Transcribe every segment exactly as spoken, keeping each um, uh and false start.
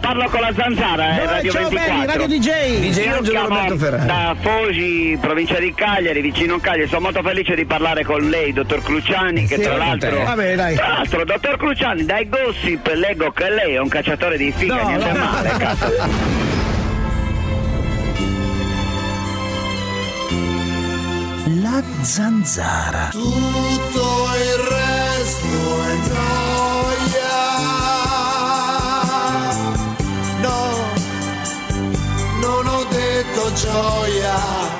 parlo con la Zanzara, eh, No, Radio ciao ventiquattro. belli, Radio D J. D J Io Angelo chiamo Roberto Ferrari. da Fogi, provincia di Cagliari, vicino a Cagliari. Sono molto felice di parlare con lei, dottor Cruciani, che Sì, tra con l'altro... te. Vabbè, dai. Tra l'altro, dottor Cruciani, dai gossip leggo che lei è un cacciatore di figa, No, niente no. male, cazzo. La Zanzara. Tutto il resto è noia. No, non ho detto gioia.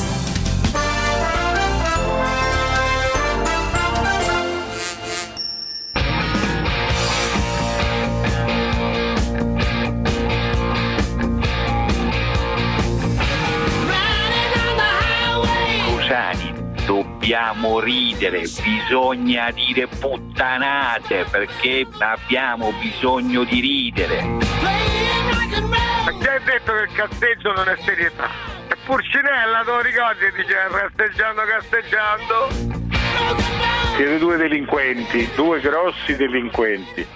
Cruciani, dobbiamo ridere, bisogna dire puttanate perché abbiamo bisogno di ridere. Ma chi ha detto che il casteggio non è serietà? E Purcinella, te lo ricordi? Dice rasteggiando, casteggiando. Siete due delinquenti, due grossi delinquenti.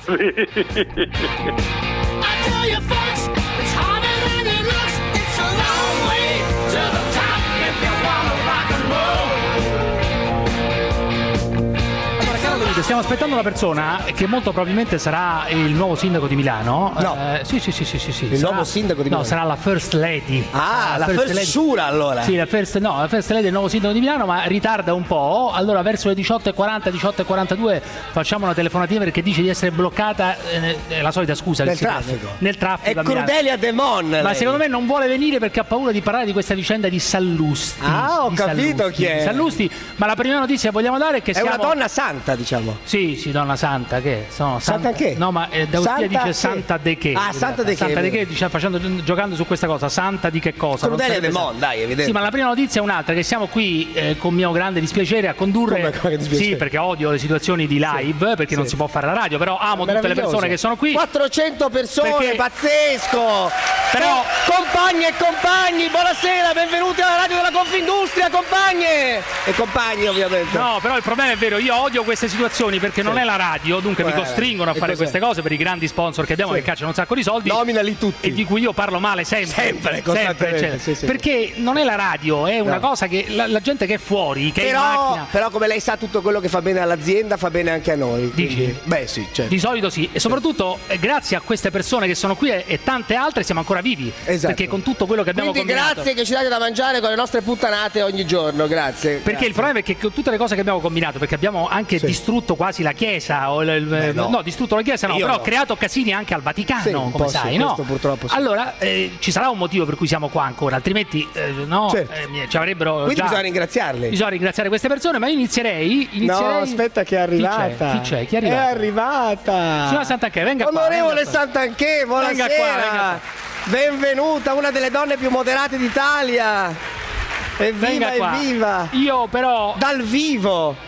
Stiamo aspettando una persona che molto probabilmente sarà il nuovo sindaco di Milano. No. Eh, sì, sì, sì, sì, sì, sì. Il Sarà- nuovo sindaco di Milano? No, sarà la First Lady. Ah, la first Lady. Shura, allora. Sì, la First, no, la First Lady è il nuovo sindaco di Milano, ma ritarda un po'. Allora, verso le diciotto e quaranta, diciotto e quarantadue facciamo una telefonatina perché dice di essere bloccata. Eh, è la solita scusa. Nel che si prende. traffico. Nel traffico. È a Milano. Crudelia Demon. Ma lei. secondo me non vuole venire perché ha paura di parlare di questa vicenda di Sallusti. Ah, ho Di capito Sallusti, chi è. di Sallusti, ma la prima notizia che vogliamo dare è che È siamo... una donna santa, diciamo. Sì, sì, donna santa, che sono Santa che? No, ma eh, D'Austia Santa dice che? Santa de che. Ah, Santa de che, Santa de vero. che, dice, facendo, giocando su questa cosa, Santa di che cosa? Non Crudelia sarebbe Demon, Santa. dai, evidente. Sì, ma la prima notizia è un'altra, che siamo qui eh, con mio grande dispiacere a condurre. Come- come dispiacere? Sì, perché odio le situazioni di live, perché non si può fare la radio, però amo tutte le Meraviglioso. persone che sono qui. quattrocento persone, Perché- pazzesco! Però- Co- compagni e compagni, buonasera, benvenuti alla radio della Confindustria, compagne! E compagni, ovviamente. No, però il problema è vero, io odio queste situazioni perché non è la radio, dunque mi Eh, costringono a e fare cos'è? queste cose per i grandi sponsor che abbiamo Sì. che cacciano un sacco di soldi. Nominali tutti. E di cui io parlo male sempre. Sempre, costantemente, cioè, sì, sì. perché non è la radio, è una No. cosa che la, la gente che è fuori, che è in Però, macchina. però come lei sa, tutto quello che fa bene all'azienda fa bene anche a noi. Dici? quindi- Beh sì, certo. Di solito sì, e soprattutto eh, grazie a queste persone che sono qui e, e tante altre siamo ancora vivi. Esatto. Perché con tutto quello che abbiamo Quindi combinato. grazie che ci date da mangiare con le nostre puttanate ogni giorno, grazie. Perché grazie. il problema è che con tutte le cose che abbiamo combinato, perché abbiamo anche Sì. distrutto quasi la Chiesa, o il- il- Beh, no. no. distrutto la Chiesa no, Io però no. creato casini anche al Vaticano, Sì, un come po' sì, sai, no? questo purtroppo sì. Allora eh, ci sarà un motivo per cui siamo qua ancora, altrimenti eh, no, Certo. eh, mi- ci avrebbero Quindi già... bisogna ringraziarli. Bisogna ringraziare queste persone, ma io inizierei, inizierei... No, aspetta che è arrivata. Chi c'è? Chi c'è? Chi è È arrivato? arrivata. Signora Santanchè, venga qua. Onorevole venga qua. Santanchè, buonasera. Venga qua, venga qua. Benvenuta, una delle donne più moderate d'Italia. Evviva, Venga qua. evviva. Io però... Dal vivo.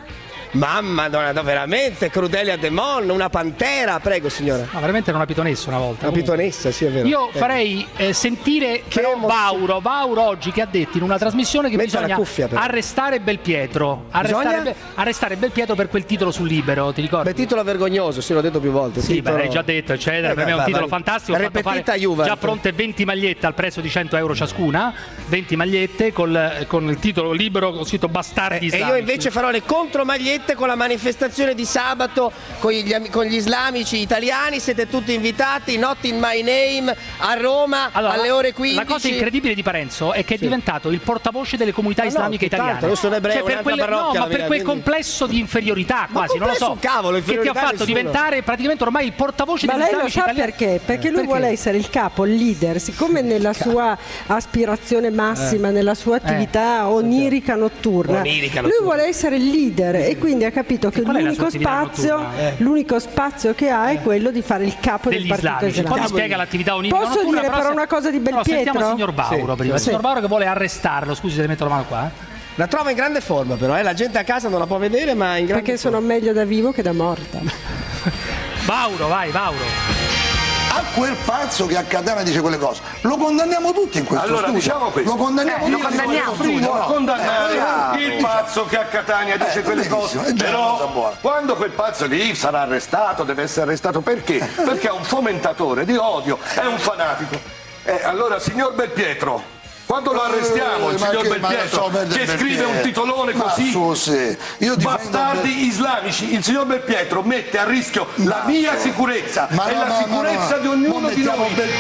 Mamma, no, no, veramente, Crudelia Demon, una pantera, prego signora. No, veramente era una pitonessa una volta. Una comunque. pitonessa, sì, è vero. Io Ecco. farei eh, sentire Che però emozione. Vauro, Vauro oggi che ha detto in una trasmissione che Metta la bisogna cuffia, però. arrestare Belpietro. Arrestare, Bisogna? Be- arrestare Belpietro per quel titolo sul Libero, ti ricordi? Beh, titolo vergognoso, sì, l'ho detto più volte. Sì, titolo- beh, l'hai già detto, eccetera. Eh, per me è un beh, titolo vai. fantastico. Ho fatto Repetita fare Juventus. già pronte venti magliette al prezzo di cento euro ciascuna. venti magliette col, con il titolo Libero con scritto Bastardi E Islamici. io invece farò le contromagliette con la manifestazione di sabato con gli, ami- con gli islamici italiani. Siete tutti invitati. Not in my name a Roma Allora, alle ore quindici. La cosa incredibile di Parenzo è che è diventato il portavoce delle comunità Ma no, islamiche tutt'altro, italiane. io sono ebreo, Cioè, per un'altra quelle- parrocchia no, la ma per mia, quel quindi- complesso di inferiorità Ma quasi, non lo so. complesso un cavolo, che ti ha inferiorità fatto nessuno. diventare praticamente ormai il portavoce Ma degli lei lo islamici sa italiani. perché? Perché lui vuole essere il capo, il leader, siccome nella sua aspirazione massima, nella sua attività onirica notturna, Onirica lui notturna. vuole essere il leader e quindi ha capito che qual è la l'unico sua attività spazio, notturna? l'unico spazio che ha è quello di fare il capo Degli del partito islamici. Poi mi islamico. spiega l'attività onirica Posso notturna, dire però se- una cosa di No, sentiamo il Belpietro? signor Vauro Sì, prima. Il sì. signor Vauro che vuole arrestarlo. Scusi se le metto la mano qua. eh. La trova in grande forma però, eh? La gente a casa non la può vedere, ma in grande Perché sono forma. meglio da vivo che da morta. Vauro, vai, Vauro. a quel pazzo che a Catania dice quelle cose. Lo condanniamo tutti in questo allora, studio. Diciamo questo. Lo condanniamo eh, tutti. Lo condanniamo prima a condannare eh, il pazzo che a Catania dice eh, quelle cose. Però quando quel pazzo lì sarà arrestato, deve essere arrestato perché? Perché è un fomentatore di odio, è un fanatico. Eh, allora, signor Belpietro, quando lo arrestiamo, il ma signor che- Belpietro, ma che perché? scrive un titolone Ma così, su, sì. Io difendo bastardi Bel- islamici, il signor Belpietro mette a rischio la mia so. sicurezza Ma e no, la no, no, sicurezza no. di ognuno Ma di mettiamo noi. Bel-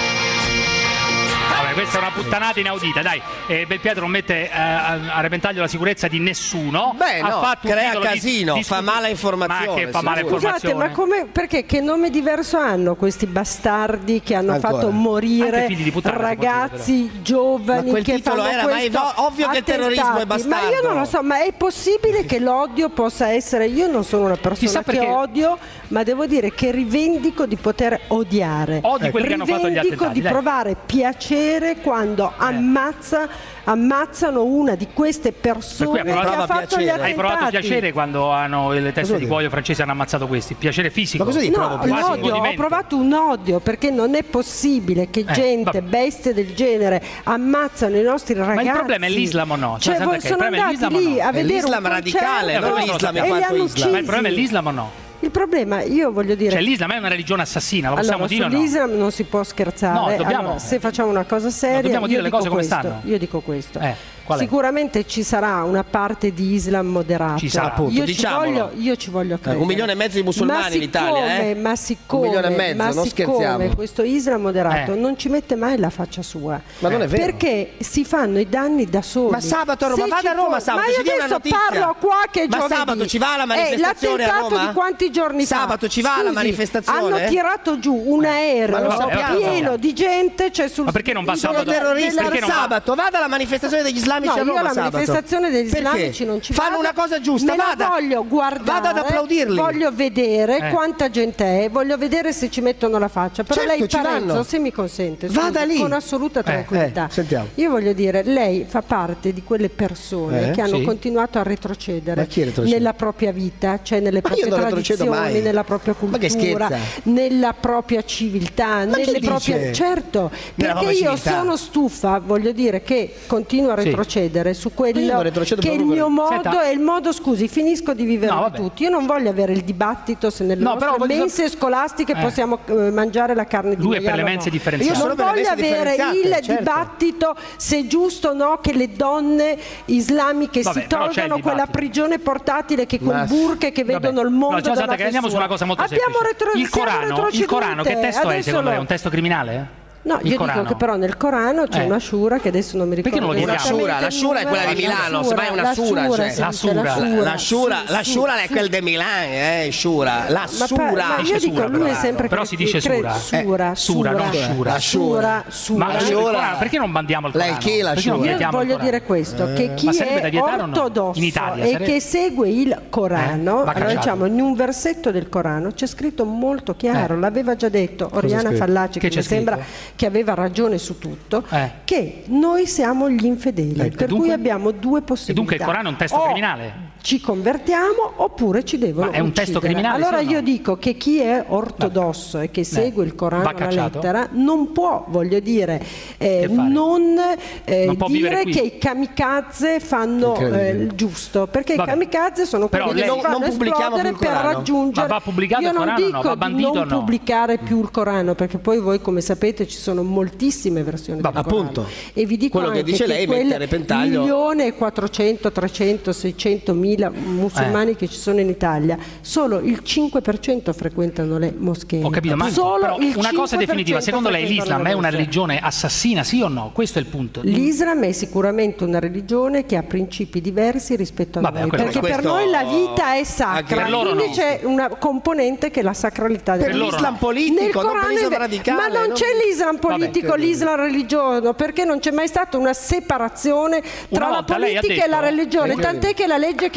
Vabbè, questa è una puttanata inaudita, dai. Eh, Belpietro non mette eh, a a repentaglio la sicurezza di nessuno. Beh, ha no, fatto un crea titolo di- casino, di- fa mala informazione, Ma che fa mala sicuro. Scusate, informazione? ma come, perché che nome diverso hanno questi bastardi che hanno Ancora. fatto Anche morire figli di puttana, ragazzi giovani Ma quel che titolo fanno era, ma è questo ov- ovvio che il terrorismo è attentati? Ma io bastardo. non lo so, ma è possibile che l'odio possa essere, io non sono una persona Chissà che perché- odio, ma devo dire che rivendico di poter odiare. Odi quelli che hanno fatto gli Rivendico attentati, di dai. provare piacere quando ammazza, ammazzano una di queste Per persone cui hai che provato ha a fatto gli piacere. attentati. Hai provato piacere quando hanno le teste Cosa di dici? cuoio francesi hanno ammazzato questi? Piacere fisico? Ma cosa dici? No, Provo quasi un l'odio, ho godimento. provato un odio perché non è possibile che Eh, gente, vabbè. bestie del genere ammazzano i nostri ragazzi. Ma il problema è l'Islam o no? Cioè, Cioè, voi perché il sono problema è andati l'Islam o lì no? a È vedere l'Islam un radicale, concerto non Eh, l'Islam e è li quanto hanno Islam. Ma il problema è uccisi. l'Islam o no? Il problema, io voglio dire, Cioè l'Islam è una religione assassina, lo possiamo allora, dire o no? sull'Islam non si può scherzare. No, dobbiamo- Allora, se facciamo una cosa seria, dobbiamo dire io le dico cose come questo, stanno. Io dico questo. Eh, qual è? Sicuramente ci sarà una parte di Islam moderato. Ci sarà, appunto, io, ci diciamolo. voglio, io ci voglio credere. un milione e mezzo di musulmani Ma in Italia, siccome- eh? Ma siccome, Un milione e mezzo, ma non siccome scherziamo. questo Islam moderato Eh. non ci mette mai la faccia sua. Ma non è vero. Perché si fanno i danni da soli. Ma sabato a Roma, Se vada ci a Roma fo- sabato, Ma io ci dia una adesso notizia. parlo qua che è Ma giovedì. sabato ci va alla Eh, manifestazione a l'attentato Roma? di quanti giorni fa? Sabato ci va alla Scusi, manifestazione? Hanno tirato giù un Ma aereo lo sappiamo. pieno di gente, cioè sul Ma perché non va sito sabato? della- terrorista della- perché non va? sabato, vada alla manifestazione degli islamici No, a io Roma alla sabato. manifestazione degli Perché? islamici non ci Fanno vado. una cosa giusta, Me la vada. voglio guardare, Vada ad applaudirli. voglio vedere Eh. quanta gente è, voglio vedere se ci mettono la faccia. Però Certo, lei ci Parenzo, vanno. se mi consente, Vada scusi, lì. con assoluta tranquillità. eh, sentiamo. Io voglio dire, lei fa parte di quelle persone Eh, che hanno sì. continuato a retrocedere Ma chi retrocede? nella propria vita, cioè nelle Ma io proprie non retrocedo tradizioni, mai. nella propria Ma che cultura, scherza? nella propria civiltà, Ma chi nelle dice? proprie certo, Nella perché propria io civiltà? sono stufa, voglio dire che continuo a Sì. retrocedere su Io quello non retrocedo che è il proprio mio per- modo Senta. è il modo, scusi, finisco di vivere No, di vabbè. tutti. Io non voglio avere il dibattito se nelle No, nostre però voglio- mense scolastiche Eh. possiamo eh, mangiare la carne di Lui è per maiale le o mense no. differenziate. Io sono Non per le voglio mense avere il differenziate, certo. dibattito se è giusto o no che le donne islamiche Vabbè, si però c'è il tolgano quella dibattito. prigione portatile che con Ma- burche che Vabbè. vedono il mondo No, cioè, da aspetta, una che andiamo su una cosa molto Abbiamo semplice. retro- il siamo Corano, il retrocedute. Corano che testo è Adesso secondo lo- lei? È un testo criminale? No, Il io Corano? dico che però nel Corano c'è Eh. una shura che adesso non mi Perché ricordo non lo diciamo? esattamente La Shura, la Shura è quella di il nome. Milano, La semmai è una la Shura, cioè. si La dice, Shura. La Shura, la Shura, su, la è su. quel de Milan, eh, Shura. La Ma, pa- Sura. ma io Dice dico, Sura, lui è però. sempre Però che- si dice cre- Sura. Sura, Eh, Sura, non Shura. La Sura, Ma Sura. il Shura. Corano, perché non bandiamo il Lei Corano? chi è la Perché non Shura? Io vietiamo il voglio Corano? dire questo, che chi Ma sarebbe da è vietare o no? ortodosso In Italia e sarebbe- che segue il Corano, Eh, va allora cacciato. diciamo in un versetto del Corano c'è scritto molto chiaro, Eh. l'aveva già detto Oriana scritto? Fallaci, Che che, c'è mi sembra scritto? che aveva ragione su tutto, Eh. che noi siamo gli infedeli, Ecco, per dunque- cui abbiamo due possibilità. E dunque il Corano è un testo O criminale? ci convertiamo oppure ci devono Ma è un testo uccidere. criminale, Allora sì o no? io dico che chi è ortodosso e che segue il Corano Va alla cacciato? lettera non può, voglio dire, eh, Che fare? non, eh, Non può vivere dire qui. che i kamikaze fanno eh, Incredibile. il giusto, perché Vabbè. i kamikaze sono Però quelli che lei- si fanno non pubblichiamo esplodere più il per Corano? raggiungere. Ma va pubblicato Io il non Corano o no? dico Va di bandito non o no? pubblicare più il Corano, perché poi voi come sapete ci sono moltissime versioni Vabbè, del Corano. appunto. E vi dico Quello che anche dice lei, quelle mettere a repentaglio- milione e quattrocento, trecento, seicentomila musulmani Eh. che ci sono in Italia, solo il cinque per cento frequentano le moschee. Ho capito, ma Solo però il una cosa cinque per definitiva, cento secondo lei frequentano l'Islam è le una moschee. religione assassina, sì o no? Questo è il punto. L'Islam è sicuramente una religione che ha principi diversi rispetto a Vabbè, noi, quello- perché per questo- noi la vita è anche sacra, per loro quindi no. c'è una componente che è la sacralità Per del loro l'Islam no. politico, Nel non per Corano l'Islam è- radicale. ma non no? c'è l'Islam politico, Vabbè, l'Islam religioso, perché non c'è mai stata una separazione tra Una la volta lei ha politica e la detto- religione, Incredibile. tant'è che la legge che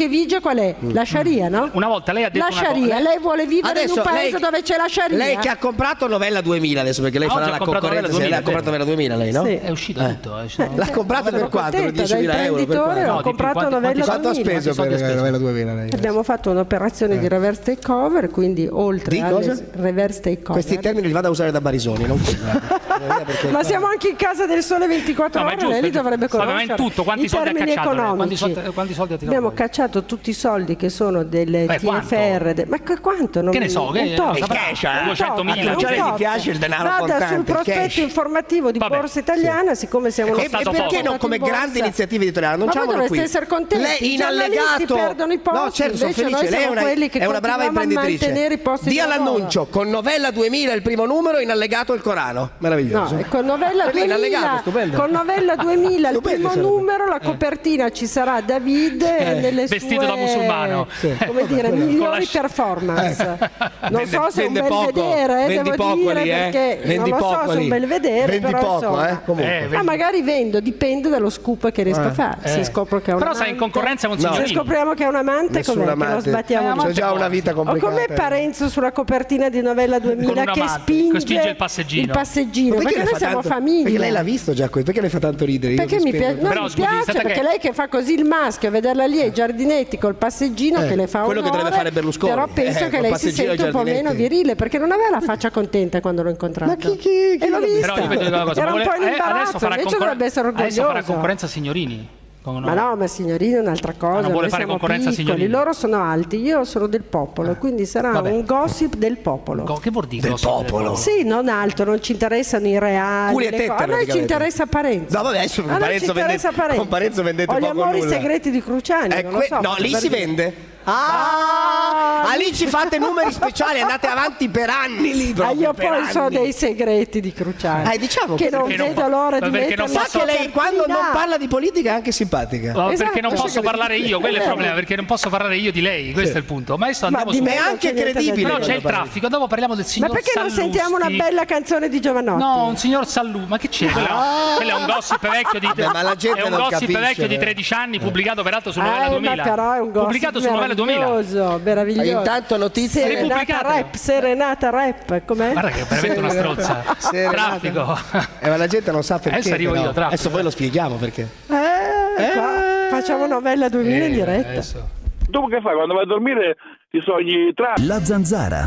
vige qual è? La Sharia, no? Una volta lei ha detto la una Sharia, cosa. lei vuole vivere Adesso in un paese lei- dove c'è la Sharia. Lei che ha comprato Novella duemila adesso, perché lei Ah, farà oggi la ha comprato concorrenza. Novella Lei ha comprato Novella duemila, lei, no? Sì. È uscito tutto. È uscito- L'ha comprato per quanto? Per Contenta, da diecimila euro? Per imprenditore quanto? ho No, di più. comprato Quanti- Novella quanti Quanto ha duemila. speso Quanti per soldi ha speso? Novella duemila lei? Abbiamo fatto un'operazione di reverse takeover, quindi oltre Di alle cosa? reverse takeover. Questi termini li vado a usare da Barisoni, non Ma siamo anche in casa del Sole ventiquattro No, ma è ore, giusto, lei li è giusto. dovrebbe Vabbè, ma conoscere in tutto, quanti i soldi ha termini cacciato lei? Quanti economici. soldi- quanti soldi ha tirato Abbiamo fuori? cacciato tutti i soldi che sono delle Beh, T F R, de- ma che quanto? Non, Che ne so, un che- tot. il cash, eh? Un tot, duecentomila. un Cioè, tot. gli piace il denaro Vada contante, sul il prospetto cash. informativo di Vabbè, Borsa Italiana, siccome siamo È uno E, e costato spazio perché poco. no, come in borsa. grande iniziativa editoriale? Ma voi Annunciamolo qui. dovreste essere contenti, Lei i in giornalisti allegato. perdono i posti, No, certo, sono invece noi felice. Lei è siamo una, quelli che è una brava continuiamo a imprenditrice. mantenere i posti di Dia lavoro. l'annuncio con Novella duemila il primo numero, in allegato il Corano. Meraviglioso. No, e con Novella Per lei in allegato, duemila, stupendo. con Novella duemila il Stupendo primo sarebbe. numero, la copertina ci sarà David eh, nelle vestito sue da musulmano. sì, come dire, Con la migliori sci- performance. Non Vende- so se è un vende bel poco, vedere, eh, vendi devo poco dire, lì, eh. perché Vendi non lo so poco se è un lì. bel vedere, Vendi però poco, insomma. eh, comunque. Eh, Ma vendi- magari vendo, dipende dallo scoop che riesco a fare. Eh. Se scopro che è un Però amante, sei in concorrenza con No. se signorini. scopriamo che è un amante, Nessun com'è che lo amante. sbattiamo Eh, giù? C'è già una vita O complicata. come Parenzo sulla copertina di Novella duemila Con un che amante, spinge, che spinge il passeggino. il passeggino, Ma perché le noi fa siamo tanto- famiglia. Perché lei l'ha visto già questo? Perché le fa tanto ridere? Io Perché vi mi, spiego. piace, no, Però, mi scusi, piace stata perché che- lei che fa così il maschio, vederla lì ai giardinetti col passeggino Eh, che le fa quello che onore, dovrebbe fare Berlusconi. però penso Eh, che col lei si passeggino ai sente un po' giardinetti. meno virile perché non aveva la faccia contenta quando l'ho incontrato. Ma chi- chi- chi e l'ho l'ha vista. Però io vedo una cosa, Era ma un vuole- po' in eh, adesso imbarazzo, farà invece concor- dovrebbe essere orgoglioso. Adesso farà concorrenza a signorini. Con- Ma no, ma signorini è un'altra cosa. non vuole noi fare siamo concorrenza a piccoli, signorini. loro sono alti, io sono del popolo, quindi sarà Vabbè. un gossip del popolo. Co- Che vuol dire? Del gossip popolo. Sì, non altro, non ci interessano i reali. Culi e le tette, cose. A noi ci praticamente. interessa Parenzo. No, vabbè, adesso A noi Parenzo ci interessa vende- Parenzo. con Parenzo vendete o gli poco o amori nulla. segreti di Cruciani. Eh, non que- lo so, no, lì per si dire. vende. Ah, ah, lì ci fate numeri speciali, andate avanti per anni lì. Ah, proprio, io per poi so anni. dei segreti di Cruciani. Eh, diciamo che così. non Perché non vedo po- l'ora ma di perché non mettere Sa che lei quando non parla di politica è anche simpatica. Oh, Esatto. perché non posso Perché- parlare io, quello è il Eh. problema, perché non posso parlare io di lei, questo è il punto. Ma adesso Ma andiamo di su. me È non anche c'è niente da credibile. dire. Però c'è il traffico, dopo parliamo del Ma signor perché non Sallusti. sentiamo una bella canzone di Giovanotti? No, un signor Sallu, ma che c'è? Quello, quello è un gossip vecchio di Vabbè, ma la gente è un non gossip capisce, vecchio di eh. tredici anni, pubblicato peraltro su Eh, Novella ma duemila. però è un gossip Pubblicato su Novella duemila. meraviglioso, meraviglioso. Intanto notizie- Serenata Repubblicate. rap, serenata rap, com'è? Guarda che è veramente una strozza. Serenata. Traffico. Eh, ma la gente non sa perché. Adesso arrivo però. io, traffico. Adesso poi lo spieghiamo perché. Eh, qua facciamo Novella duemila in Eh, diretta. adesso. Dopo che fai? Quando vai a dormire ti sogni tra... La Zanzara.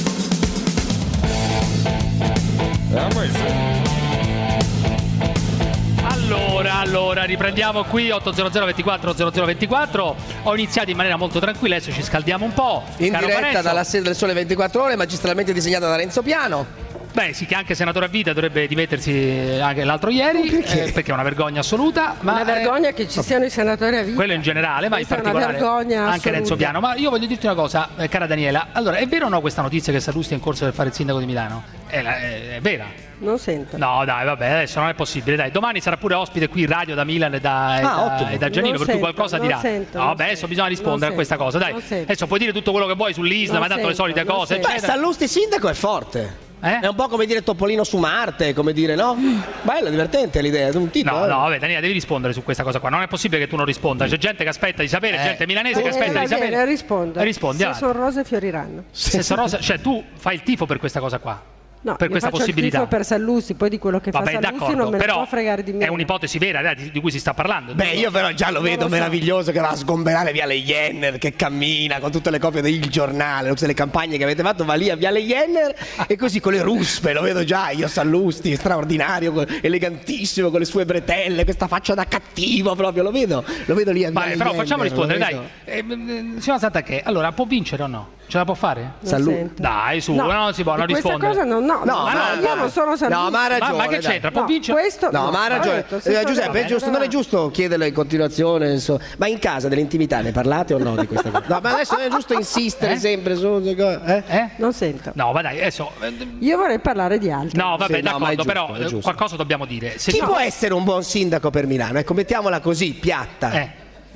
Allora, allora, riprendiamo qui otto zero zero ventiquattro zero zero ventiquattro. Ho iniziato in maniera molto tranquilla, adesso ci scaldiamo un po'. In Caro diretta Parenzo. dalla sede del Sole ventiquattro ore, magistralmente disegnata da Renzo Piano. Beh, sì, che anche senatore a vita dovrebbe dimettersi anche l'altro ieri, perché? eh, perché è una vergogna assoluta. Ma Una eh, vergogna che ci siano i senatori a vita. quello in generale, ma in Questa è una particolare vergogna anche assoluta. Renzo Piano. Ma io voglio dirti una cosa, eh, cara Daniela. Allora, è vero o no questa notizia che Sallusti è in corso per fare il sindaco di Milano? È, la- è- è vera? Non sento. No, dai, vabbè, adesso non è possibile. Dai, domani sarà pure ospite qui in radio da Milan e da, e Ah, da- ottimo. e da Giannino, Non per cui sento, qualcosa non dirà. sento, no, non vabbè, adesso sento, bisogna rispondere non a questa sento, cosa. Dai, non sento. adesso puoi dire tutto quello che vuoi sull'Islam, Non hai dato le sento, solite non cose, sento. Beh, eccetera. Sallusti sindaco è forte. Eh? È un po' come dire Topolino su Marte, come dire, no? Bella, divertente l'idea, è un titolo. No, eh. no, vabbè, Daniela, devi rispondere su questa cosa qua. Non è possibile che tu non risponda. C'è gente che aspetta di sapere, Eh. gente milanese che Eh, aspetta va di sapere. bene, rispondo. E rispondi, Se avanti. sono rose fioriranno. Se sono- cioè, tu fai il tifo per questa cosa qua. No, per io questa faccio il possibilità. tifo per Sallusti, poi di quello che Vabbè, fa Sallusti d'accordo, non me ne però può fregare di me. è un'ipotesi vera dai, di, di cui si sta parlando. Beh, io però già lo vedo lo so. meraviglioso che va a sgomberare Viale Jenner, che cammina con tutte le copie del giornale, tutte le campagne che avete fatto, va lì a Viale Jenner e così con le ruspe, lo vedo già io Sallusti, straordinario, elegantissimo, con le sue bretelle, questa faccia da cattivo proprio, lo vedo, lo vedo lì a Viale Vai, però Jenner, facciamo rispondere, lo dai. vedo. Eh, eh, signora Sant'Anché, allora può vincere o no? Ce la può fare? Non Sallu- sento. Dai, su, No, no, non si può, di non questa rispondere. cosa non, no, No, no, ma- no, io non sono Sallusti. No, ma ha ragione. Ma, ma che dai. c'entra? Può No, vincere? questo No, ma ha ragione. ho detto, se Eh, sono- Giuseppe, è vabbè, giusto, non è giusto chiederle in continuazione, insomma. Ma in casa dell'intimità ne parlate o no di questa cosa? No, ma adesso non è giusto insistere Eh? sempre su queste cose, eh? Eh? Non sento. No, ma dai, adesso. eh, Io vorrei parlare di altro. No, vabbè, Sì, no, ma è d'accordo, giusto, però è eh, giusto. qualcosa dobbiamo dire. Se Chi tu- può essere un buon sindaco per Milano? Ecco, mettiamola così, piatta. Eh.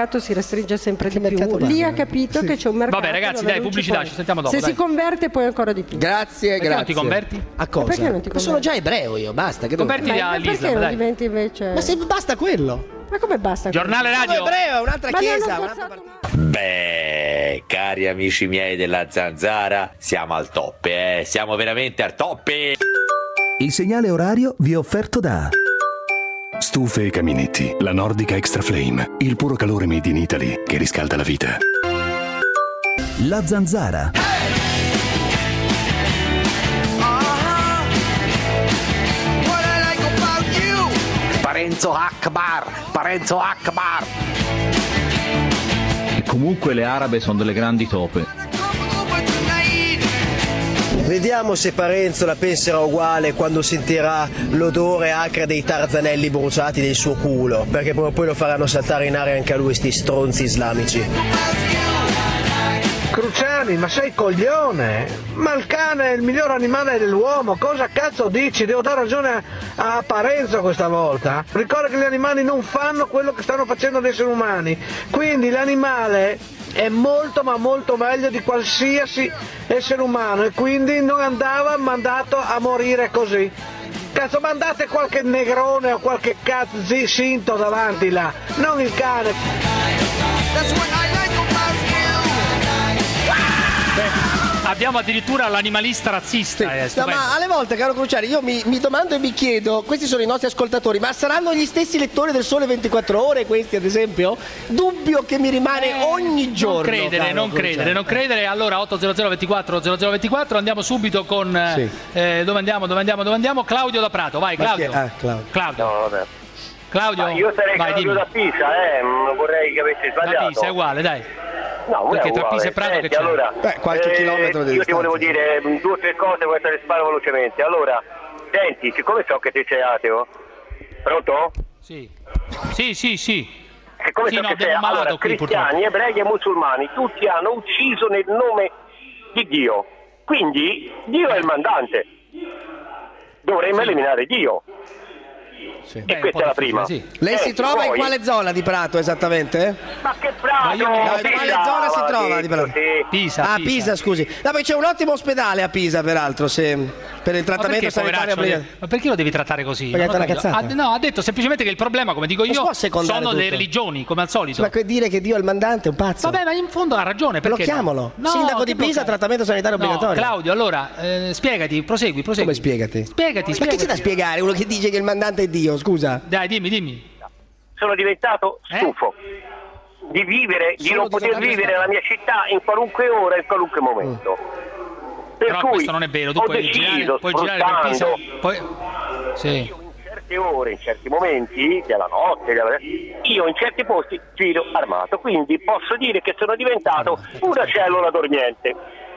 mercato si restringe sempre di più. mercato Lì parla? ha capito Sì. che c'è un mercato. Vabbè, ragazzi, dove dai, non ci pubblicità, può- ci sentiamo dopo, Se dai. si converte poi ancora di più. Grazie, Perché grazie. non ti converti? A cosa? Perché non ti Ma sono converti? già ebreo io, basta. Che devo Converti fare? Ma all'Islam, perché non dai. diventi invece? Ma se basta quello. Ma come basta? Giornale Sono radio. ebreo, è un'altra Ma ne hanno chiesa. un'altra sgozzato partita. una- Beh, cari amici miei della Zanzara, siamo al top, eh? Siamo veramente al top. Il segnale orario vi è offerto da Stufe e Caminetti, la Nordica Extra Flame, il puro calore made in Italy che riscalda la vita. La Zanzara. Parenzo Akbar, Parenzo Akbar. E comunque le arabe sono delle grandi tope. Vediamo se Parenzo la penserà uguale quando sentirà l'odore acre dei tarzanelli bruciati del suo culo, perché prima o poi lo faranno saltare in aria anche a lui sti stronzi islamici. Cruciani, ma sei coglione? Ma il cane è il miglior animale dell'uomo, cosa cazzo dici? Devo dare ragione a, a Parenzo questa volta. Ricorda che gli animali non fanno quello che stanno facendo gli esseri umani, quindi l'animale è molto ma molto meglio di qualsiasi essere umano e quindi non andava mandato a morire così. Cazzo, mandate qualche negrone o qualche cazzo sinto davanti là, non il cane. Abbiamo addirittura l'animalista razzista. Sì. No, ma alle volte, caro Cruciani, io mi, mi domando e mi chiedo, questi sono i nostri ascoltatori, ma saranno gli stessi lettori del Sole ventiquattro Ore questi, ad esempio? Dubbio che mi rimane eh, ogni giorno. Non credere, non Cruciani. credere, non credere. Allora otto zero zero ventiquattro zero zero ventiquattro, andiamo subito con sì. eh, dove andiamo, dove andiamo, dove andiamo? Claudio da Prato, vai Claudio. Ah, Claudio. Claudio. No, vabbè. Claudio. Ma io sarei vai, Claudio da Pisa, eh, non vorrei che avessi sbagliato. Da Pisa è uguale, dai. No, perché tra Pisa e Prato Senti, che c'è? allora, Beh, qualche eh, chilometro di io ti volevo distanza. dire due o tre cose, poi te le sparo velocemente. Allora, senti, siccome so che te sei ateo, pronto? Sì. Sì, sì, sì. Siccome sì, so no, che sei malato allora, qui, cristiani, purtroppo. ebrei e musulmani, tutti hanno ucciso nel nome di Dio. Quindi Dio è il mandante. Dovremmo sì. eliminare Dio. Sì. E Beh, questa è la prima. Sì. Lei Eh, si trova poi... in quale zona di Prato esattamente? Ma che Prato? Ma io- No, in Pisa, quale zona si trova di detto, Prato? sì. Pisa, Ah, Pisa. Pisa, scusi. No, poi c'è un ottimo ospedale a Pisa, peraltro, se, per il Ma trattamento perché, sanitario poveraccio, obbligatorio. ma perché lo devi trattare così? Perché Non è ho una capito. cazzata. Ha- no, ha detto semplicemente che il problema, come dico Non si io, può assecondare sono le tutto. religioni, come al solito. Ma che dire che Dio è il mandante è un pazzo. Vabbè, ma in fondo ha ragione. Perché Blocchiamolo. no? Sindaco che di Pisa, bloccare? trattamento sanitario No, obbligatorio. Claudio, allora, eh, spiegati, prosegui, prosegui. Come spiegati? Spiegati, Ma spiegati. che c'è da spiegare? Uno che dice che il mandante è Dio, scusa. Dai, dimmi, dimmi. Sono diventato Eh? stufo di vivere, di Solo non di poter tornare vivere a la mia città in qualunque ora, in qualunque momento. Per Però cui questo non è vero, tu ho puoi deciso, girare, puoi girare per Pisa. sfruttando Poi... Sì. in certe ore, in certi momenti della notte, della- io in certi posti giro armato, quindi posso dire che sono diventato una cellula dormiente.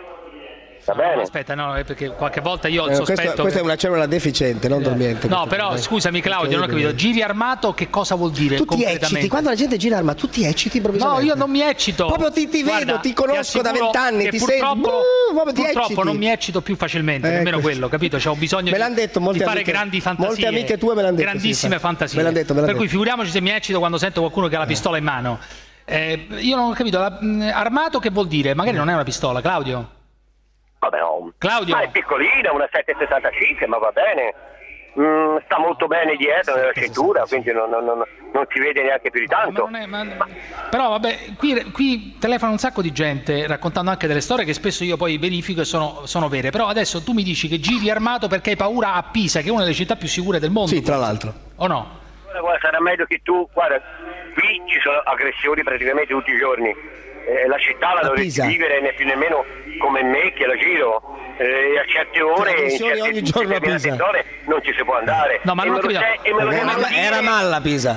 Va No, bene? no, aspetta, no, è perché qualche volta io ho il Eh, sospetto questa, questa che- è una cellula deficiente, non dormiente. No, Questa- però dai. scusami Claudio, non ho capito. Incredibile. Giri armato che cosa vuol dire Tu ti concretamente? ecciti, quando la gente gira arma, tu ti ecciti No, improvvisamente. io non mi eccito. Proprio ti, ti Guarda, vedo, ti conosco da assicuro vent'anni, che ti sento. purtroppo, Buh, proprio ti purtroppo ecciti. non mi eccito più facilmente, Ecco. nemmeno quello, capito? C'ho bisogno Me l'han di, detto molte di fare amiche- grandi fantasie. molte amiche tue me l'han detto, Grandissime sì, fantasie. me l'han detto, me l'han per cui detto. figuriamoci se mi eccito quando sento qualcuno che ha la pistola in mano. Eh, io non ho capito, la- mh, armato che vuol dire? Magari non è una pistola, Claudio. Vabbè, no. Claudio. Ma è piccolina, una sette sessantacinque, ma va bene. Mm, sta molto bene dietro nella cintura, quindi non, non, non, non si vede neanche più di Ma tanto. non è- ma- Però vabbè, qui, qui telefona un sacco di gente raccontando anche delle storie che spesso io poi verifico e sono, sono vere. Però adesso tu mi dici che giri armato perché hai paura a Pisa, che è una delle città più sicure del mondo. Sì, tra l'altro. O no? Guarda, guarda, sarà meglio che tu, guarda, qui ci sono aggressioni praticamente tutti i giorni. Eh, la città la A dovresti Pisa. vivere né più nemmeno come me che la giro. Eh, a certe ore, in aggressioni certe ogni giorno a determinate Pisa. zone non ci si può andare. No, ma e non me ho lo capito. sai- e me lo Era, devono dire- era malla Pisa.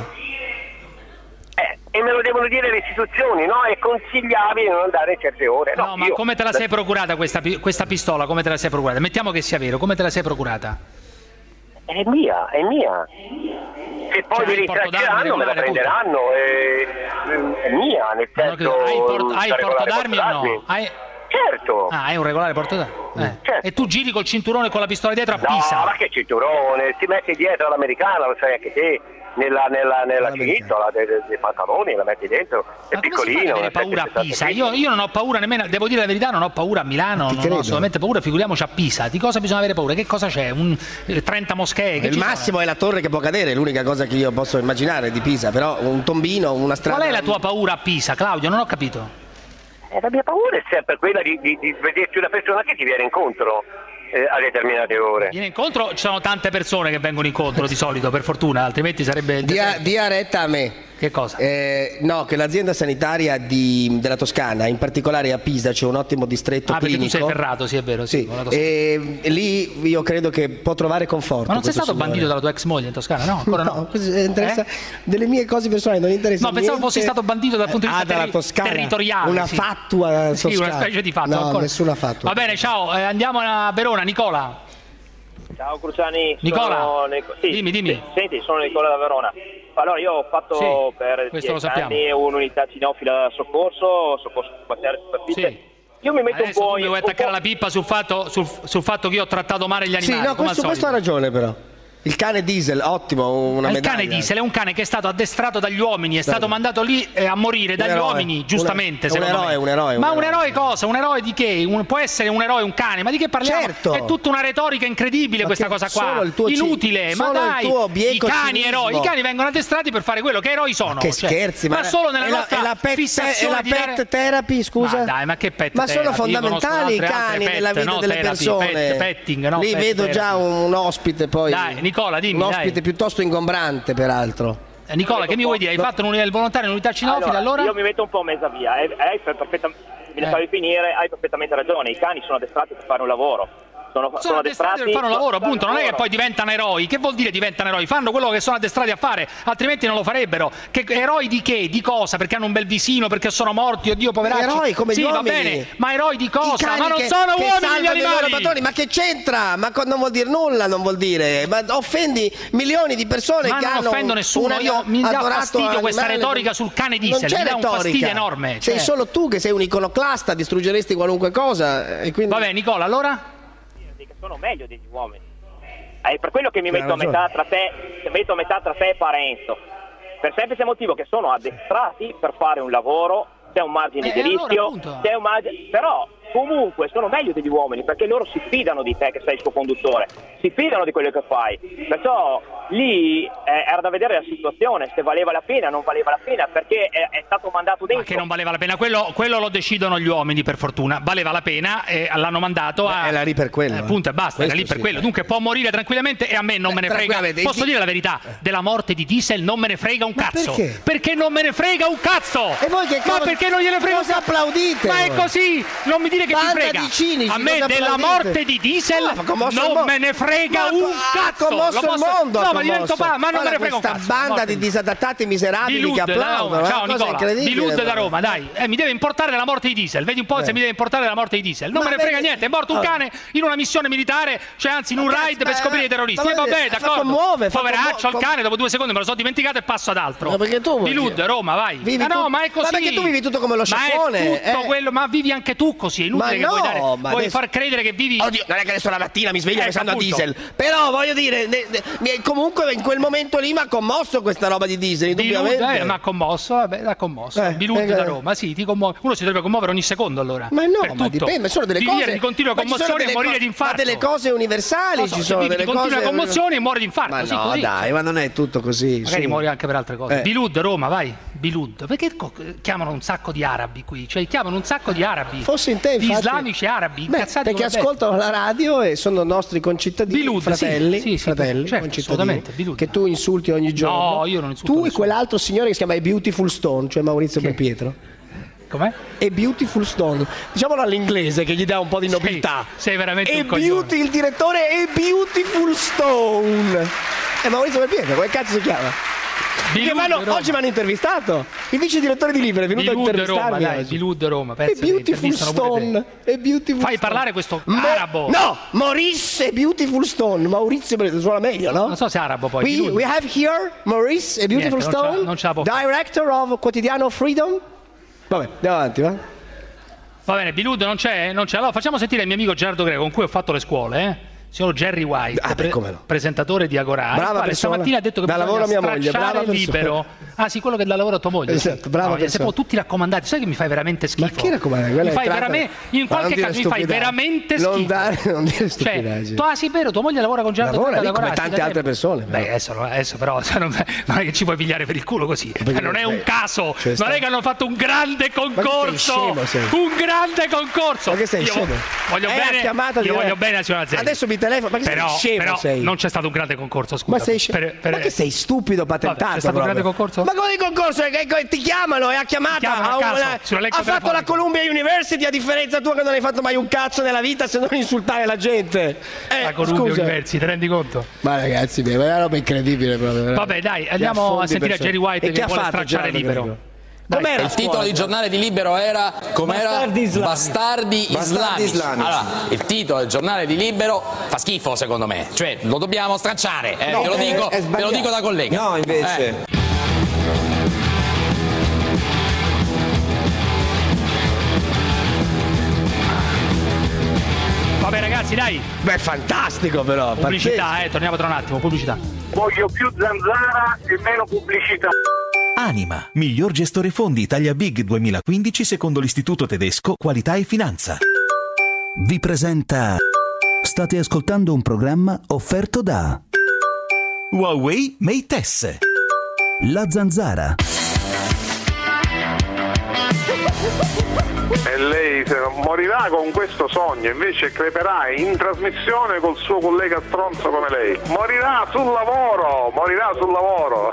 eh, e me lo devono dire le istituzioni, no? È consigliabile non andare in certe ore. No, No, ma io- come te la sei procurata questa, pi- questa pistola? Come te la sei procurata? Mettiamo che sia vero, come te la sei procurata? È mia, è mia. Se poi Cioè, mi hai il portodarmi rintracceranno, me la regolare, prenderanno. eh, è mia, nel Non ho senso. capito. Hai il, por- hai il da regolare portodarmi o no? portodarmi. Hai... Certo. Ah, hai un regolare portodarmi? Eh. Certo. E tu giri col cinturone e con la pistola dietro a No, Pisa? ma che cinturone, si mette dietro all'americana, lo sai anche te, nella, nella, nella cinitola dei, dei- dei pantaloni, la metti dentro, è Ma come si fa ad piccolino. avere paura a sette Pisa? sessantacinque. Io, io non ho paura nemmeno, devo dire la verità, non ho paura a Milano, non credo. ho assolutamente paura, figuriamoci a Pisa. Di cosa bisogna avere paura? Che cosa c'è? Un, eh, trenta moschee? Che Il ci sono? massimo è la torre che può cadere, è l'unica cosa che io posso immaginare di Pisa, però un tombino, una strada. Qual è la tua paura a Pisa, Claudio? Non ho capito. Eh, la mia paura è sempre quella di, di, di vederti una persona che ti viene incontro. eh, a determinate ore. Viene incontro, ci sono tante persone che vengono incontro di solito, per fortuna, altrimenti sarebbe... Dia, dia retta a me. Che cosa? Eh, no, che l'azienda sanitaria di, della Toscana, in particolare a Pisa, c'è un ottimo distretto ah, clinico. Ah, perché tu sei ferrato, sì, è vero. Sì, sì. E, e lì io credo che può trovare conforto. Ma non sei stato signore. bandito dalla tua ex moglie in Toscana? No, ancora no. no. Interessa, eh? Delle mie cose personali non interessa No, pensavo niente. fossi stato bandito dal punto di vista ah, dalla Toscana, territoriale. Una sì. fattua toscana. Sì, una specie di fattua. No, ancora. nessuna fattua. Va bene, ciao, eh, andiamo a Verona, Nicola. Ciao Cruciani, Nicola, sono Nic- sì, dimmi, dimmi. Sì, senti, sono Nicola da Verona. Allora, io ho fatto sì, per dieci anni un'unità cinofila soccorso, soccorso spaziale superficie. Sì. Io mi metto Adesso un po' tu mi vuoi in, attaccare la pippa sul fatto, sul, sul fatto che io ho trattato male gli animali. Sì, no, questo, questo ha ragione però. Il cane Diesel, ottimo, una il medaglia. Il cane Diesel è un cane che è stato addestrato dagli uomini, è stato mandato lì eh, a morire un dagli eroe. uomini, giustamente. Un, un eroe, un eroe. Un ma eroe. un eroe cosa? Un eroe di che? Un, può essere un eroe un cane? Ma di che parliamo? Certo. È tutta una retorica incredibile ma questa cosa qua. Solo il tuo Inutile, ci... ma solo dai, il tuo i cani cinismo. eroi, i cani vengono addestrati per fare quello che eroi sono. Ma che cioè, scherzi, ma, ma solo nella è la, nostra è la pet, fissazione è la di pet dare... therapy, scusa? Ma dai, ma che pet Ma therapy? sono fondamentali i altre, cani altre nella pet, vita no, delle therapy, persone. Pet, petting, no, Lì pet vedo therapy. già un ospite poi. Dai, Nicola, dimmi, un ospite dai. piuttosto ingombrante, peraltro. Eh, Nicola, che mi vuoi dire? Hai fatto un il volontario in unità cinofila allora? Io mi metto un po' mesa via, hai, hai perfettamente, mi lasciavi Eh. finire, hai perfettamente ragione, i cani sono addestrati per fare un lavoro. Sono, Sono, sono addestrati per fare un lavoro, appunto, non è che poi diventano eroi. Che vuol dire diventano eroi? Fanno quello che sono addestrati a fare, altrimenti non lo farebbero. Che eroi di che? Di cosa? Perché hanno un bel visino, perché sono morti, oddio poveracci. Eroi come sì, gli va uomini. bene, ma eroi di cosa? Ma non che, sono che uomini gli salvano i loro animali. padroni. Ma che c'entra? Ma co- non vuol dire nulla, non vuol dire. Ma offendi milioni di persone Ma che non hanno offendo nessuno, una- io mi dà adorato fastidio questa animale. retorica sul cane Diesel, Non c'è mi dà un retorica. fastidio enorme. Sei cioè. solo tu che sei un iconoclasta, distruggeresti qualunque cosa. E quindi... Vabbè, Nicola, allora? Che sono meglio degli uomini. È per quello che mi Hai metto a ragione. metà tra te, metto a metà tra te e Parenzo. Per il semplice motivo che sono addestrati per fare un lavoro, c'è un margine Eh, di allora, rischio, appunto. c'è un margine, però comunque sono meglio degli uomini perché loro si fidano di te che sei il suo conduttore, si fidano di quello che fai. Perciò lì eh, era da vedere la situazione, se valeva la pena, non valeva la pena, perché è, è stato mandato dentro. Ma che non valeva la pena, quello, quello lo decidono gli uomini per fortuna, valeva la pena e l'hanno mandato a... Era lì per quello. Eh, punto e basta, era lì Questo per sì. quello. Dunque può morire tranquillamente e a me non Eh, me ne frega. tranquillamente. Posso dire la verità, della morte di Diesel non me ne frega un Ma cazzo. perché? Perché non me ne frega un cazzo. E voi che Ma cosa- perché non gliene frega un cosa cazzo? applaudite Ma è voi? così, non mi dire che Banda ti frega. di cinici, a me cosa della applaudite? morte di Diesel No, ma commosso il non mondo. me ne frega Ma un co- cazzo. Ha commosso Lo il posso- mondo. No, ha ma divento commosso. pa- ma non Guarda, me ne frega un questa cazzo. banda Morte. di disadattati miserabili Di che Lud da applaudono. Roma. è Ciao una cosa Nicola, di incredibile, Lud da proprio. Roma, dai. Eh, mi deve importare la morte di Diesel. Vedi un po' se mi deve importare la morte di Diesel. Non Ma me ne frega vedi- niente. È morto un Allora. cane in una missione militare, cioè anzi in un Ma raid cazzo, per ma- scoprire i terroristi. ma E vabbè, vedi, fa d'accordo. commuove, fa Poveraccio commu- il cane, dopo due secondi me lo sono dimenticato e passo ad altro. Ma perché tu- Di Lud, Roma, vai. Vivi Ma no, tu- ma è così. ma perché tu vivi tutto come lo sciacquone, Ma è tutto eh. quello, ma vivi anche tu così. È inutile Ma che vuoi, no, dare, ma vuoi adesso- far credere che vivi. Oddio, non è che adesso la mattina mi sveglio Ecco, pensando appunto. a Diesel. Però voglio dire, ne- ne- mi- comunque in quel momento lì mi ha commosso questa roba di Diesel, Di Lud, indubbiamente. eh, ma ha commosso, vabbè, l'ha commosso. Eh, Di Lud eh, da eh. Roma, sì, ti commuove. Uno si dovrebbe commuovere ogni secondo allora. Ma no, Per ma tutto. dipende, sono delle di cose Dire, di continua ma ci sono commozione e delle morire co- di infarto. Ma delle cose universali Lo so, ci se sono vivi delle di continua cose commozione e muori di infarto. Ma sì, no, così. dai, ma non è tutto così. Magari su. muori anche per altre cose. Eh. Bilud, Roma, vai. Bilud. Perché co- chiamano un sacco di arabi qui? Cioè chiamano un sacco di arabi. Fossi in te, Di infatti. islamici arabi, Beh, incazzati perché come te. ascoltano la radio e sono nostri concittadini, Bilud, fratelli, sì, sì, sì, fratelli, certo, concittadini, assolutamente, Bilud. che tu insulti ogni giorno. No, io non insulto Tu e nessuno. quell'altro signore che si chiama A Beautiful Stone, cioè Maurizio Belpietro. Com'è? A Beautiful Stone, diciamolo all'inglese che gli dà un po' di nobiltà. Sei, sei veramente E un coglione. Beauty, il direttore è Beautiful Stone. È Maurizio Belpietro, come cazzo si chiama? Che Bilud, m'hanno- Roma. oggi mi hanno intervistato. Il vice direttore di Libero è venuto Bilud, a intervistarmi Roma, dai, oggi. Bilud, Roma. E pensa che Beautiful intervistano pure Stone. te. E Beautiful Fai Stone. parlare questo Mo- arabo. No, Maurice e Beautiful Stone. Maurizio Belpietro, suona meglio, no? Non so se è arabo poi. We, Bilud. we have here Maurice e Beautiful Niente, non ce la- Stone, non ce la può fare. director of Quotidiano Freedom. Vabbè, andiamo avanti, va? Va bene, Bilud non c'è? Non c'è. Allora facciamo sentire il mio amico Gerardo Greco con cui ho fatto le scuole, eh? signor Jerry White, Ah, beh, pre- come no. presentatore di Agorà, il Brava quale persona. stamattina ha detto che Dà bisogna lavoro a mia moglie, stracciare brava persona. libero. Ah sì, quello che dà lavoro a tua moglie. Esatto, brava no, persona. siamo tutti raccomandati. Sai che mi fai veramente schifo? Ma chi raccomanda? Quella Mi è fai tratta- veramente, in Ma qualche non dire caso mi fai stupidaggini. veramente Non schifo. dare- non dire Cioè, stupidaggini. tu, ah sì, vero, tua moglie lavora con Gerardo Lavora Morandi lì come ad Agorà, tante sì, da altre tempo. persone, Beh, però. adesso, adesso però cioè, non, non è che ci puoi pigliare per il culo così. Perché- non è un beh, caso. cioè, non sta- è che hanno fatto un grande concorso. scemo sei? Un grande concorso. Ma che sei Io scemo? voglio È la bene. chiamata di- Io voglio bene a signora Zeni. Adesso mi telefono, ma che però, sei scemo però sei? non c'è stato un grande concorso, scusa. Ma sei scemo? Per- per- Ma che sei stupido patentato? Vabbè, c'è stato un proprio. grande concorso? Ma come di concorso? È che- che ti chiamano e ha chiamata Chiamano a a caso, una- sull'elenco ha fatto la telefonico. Columbia University, a differenza tua che non hai fatto mai un cazzo nella vita se non insultare la gente. Eh, La Columbia scusa. University, ti rendi conto? Ma ragazzi, è una roba incredibile proprio. veramente. Vabbè, dai, Ti andiamo affondi a sentire persone. Jerry White E che che ha vuole fatto stracciare Gerardo libero. Greco? Dai. Com'era Il titolo di giornale di Libero era com'era? Bastardi islamici. Bastardi Bastardi islamici. islamici. Allora, il titolo del giornale di Libero fa schifo secondo me, cioè lo dobbiamo stracciare, eh, No, ve, lo è- dico, è ve lo sbagliato. dico da collega. No, invece. Eh. Vabbè ragazzi, dai. Beh, fantastico però. Pubblicità, eh, torniamo tra un attimo, pubblicità. Voglio più zanzara e meno pubblicità. Anima, miglior gestore fondi Italia Big duemilaquindici secondo l'Istituto Tedesco Qualità e Finanza. Vi presenta. State ascoltando un programma offerto da Huawei Mate S. La Zanzara. E lei se non morirà con questo sogno, invece creperà in trasmissione col suo collega stronzo come lei. Morirà sul lavoro, morirà sul lavoro.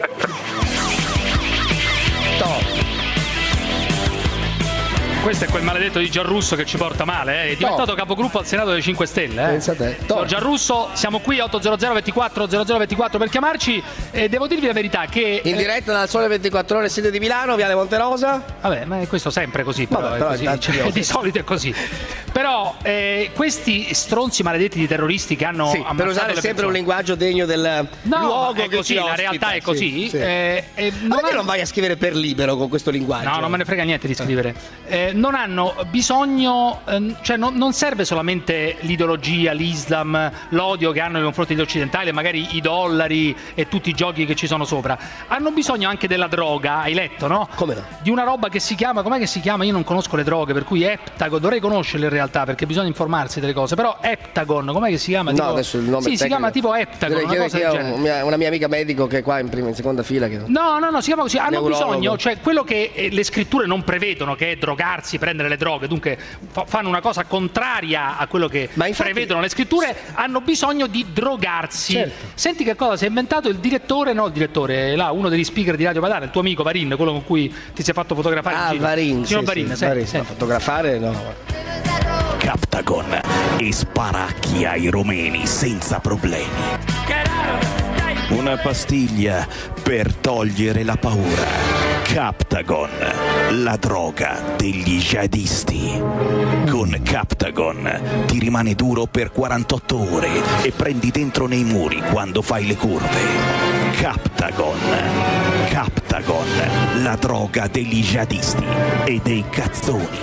Questo è quel maledetto di Gianrusso che ci porta male, eh. È diventato capogruppo al Senato dei cinque Stelle. Eh. Pensa a te. Signor Gianrusso, siamo qui otto zero zero ventiquattro zero zero ventiquattro per chiamarci e devo dirvi la verità che In eh, diretta dal Sole ventiquattro Ore, sede di Milano, Viale Monterosa. Vabbè, ma è questo sempre così, però, Vabbè, è però così, intanto cioè, io- di solito è così. Però eh, questi stronzi maledetti di terroristi che hanno Sì, ammazzato per usare le sempre persone. un linguaggio degno del No, luogo ma è che così, ci la ospita. realtà è così. Sì, sì. eh, e Ma non perché hanno- non vai a scrivere per libero con questo linguaggio? No, non me ne frega niente di scrivere. Eh, non hanno bisogno, ehm, cioè non, non serve solamente l'ideologia, l'Islam, l'odio che hanno nei confronti degli occidentali, magari i dollari e tutti i giochi che ci sono sopra. Hanno bisogno anche della droga, hai letto, no? Come no? Di una roba che si chiama, com'è che si chiama? Io non conosco le droghe, per cui Heptagon, dovrei conoscerle in realtà perché bisogna informarsi delle cose, però Heptagon, com'è che si chiama? No, Tipo- adesso il nome Sì, si tecnico. chiama tipo Heptagon, Direi una che- cosa che del ho genere. una mia, una mia amica medico che è qua in, prima, in seconda fila. Che... No, no, no, si chiama così. Hanno Neurologo. bisogno, cioè quello che eh, le scritture non prevedono, che è drogarsi, prendere le droghe, dunque fa- fanno una cosa contraria a quello che Ma infatti- prevedono le scritture, hanno bisogno di drogarsi. Certo. Senti che cosa si è inventato il direttore, no, il direttore, là, uno degli speaker di Radio Padana, il tuo amico Varin, quello con cui ti sei fatto fotografare. in Ah, giro. Varin, Signor sì, Varin, sì, senti, Varin. senti. No, fotografare no. Captagon e sparacchia i romeni senza problemi. Una pastiglia per togliere la paura. Captagon, la droga degli jihadisti. Con Captagon ti rimane duro per quarantotto ore e prendi dentro nei muri quando fai le curve. Captagon, Captagon, la droga degli jihadisti e dei cazzoni.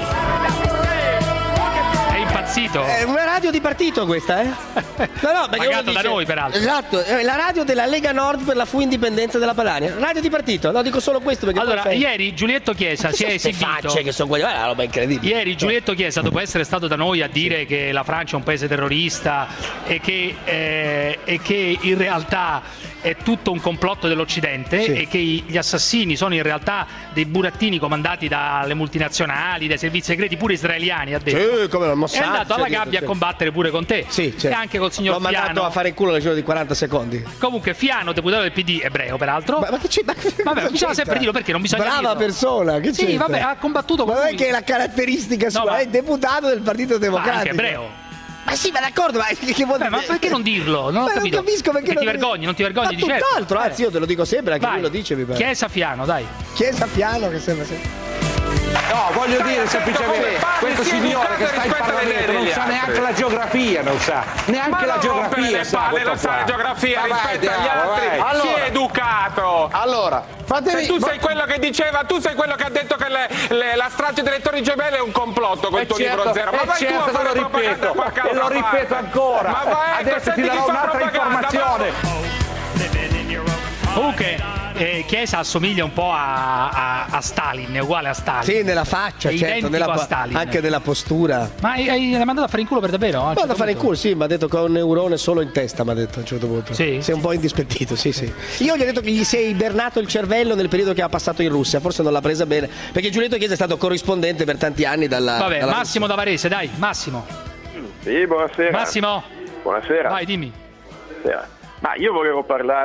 È impazzito. È una radio di partito questa, eh? No, no, perché Pagato uno da dice- noi, peraltro. Esatto, è la radio della Lega Nord per la fu indipendenza della Padania. Radio di partito, no, dico solo questo perché Allora, poi fai- ieri Giulietto Chiesa Che si è sono ste esibito. facce che sono quelle, guarda, una roba incredibile. Ieri Giulietto Chiesa, dopo essere stato da noi a dire che la Francia è un paese terrorista e che, eh, e che in realtà è tutto un complotto dell'Occidente Sì. e che i- gli assassini sono in realtà dei burattini comandati dalle multinazionali, dai servizi segreti, pure israeliani, ha detto. Sì, come no, È Mossad, andato alla cioè, gabbia a sì. combattere pure con te Sì, certo. e anche col signor L'ho mandato Fiano. a fare il culo nel giro di quaranta secondi. Comunque Fiano, deputato del P D, ebreo peraltro. Ma, ma che c'è? Ma che Vabbè, cosa bisogna c'entra? sempre dirlo perché non bisogna Brava dirlo. persona, che Sì, c'entra? vabbè, ha combattuto Ma con non è lui. che è la caratteristica sua, No, ma- è deputato del Partito Ma Democratico. anche ebreo. Ma sì, ma d'accordo, ma che, che vuol Beh, ma dire? perché non dirlo? Non ho Ma capito. capisco perché Che non ti vergogni, non ti vergogni ma di certo. tutt'altro, anzi io te lo dico sempre, anche Vai. lui lo dice, mi pare. Chiesa Fiano, dai. Chiesa Fiano che sembra sempre. No, voglio dire semplicemente, questo signore che sta in Parlamento non sa neanche la geografia, non sa, neanche la geografia sa questo non sa la qua. geografia Ma vai, rispetto agli diavolo, altri, vai. si Allora, è educato. Allora, fatevi... Se tu sei quello che diceva, tu sei quello che ha detto che le, le, la strage delle Torri Gemelle è un complotto con il tuo certo, libro zero. Ma eh vai certo tu a fare che lo propaganda ripeto, a qualche e lo altra ripeto parte. ancora. Ma vai, Adesso senti ti chi darò fa un'altra propaganda, informazione. Comunque, eh, Chiesa assomiglia un po' a, a, a Stalin, è uguale a Stalin. Sì, nella faccia, è certo, nella, a Stalin. anche nella postura. Ma hai, hai mandato a fare in culo per davvero? Ma da fare in culo, sì, mi ha detto che ho un neurone solo in testa, mi ha detto a un certo punto. Sì. Sei un po' indispettito, sì, sì. Io gli ho detto che gli si è ibernato il cervello nel periodo che ha passato in Russia, forse non l'ha presa bene, perché Giulietto Chiesa è stato corrispondente per tanti anni dalla Vabbè, dalla Massimo da Varese, dai, Massimo. Sì, buonasera. Massimo. Buonasera. Vai, dimmi. Buonasera. Ma io volevo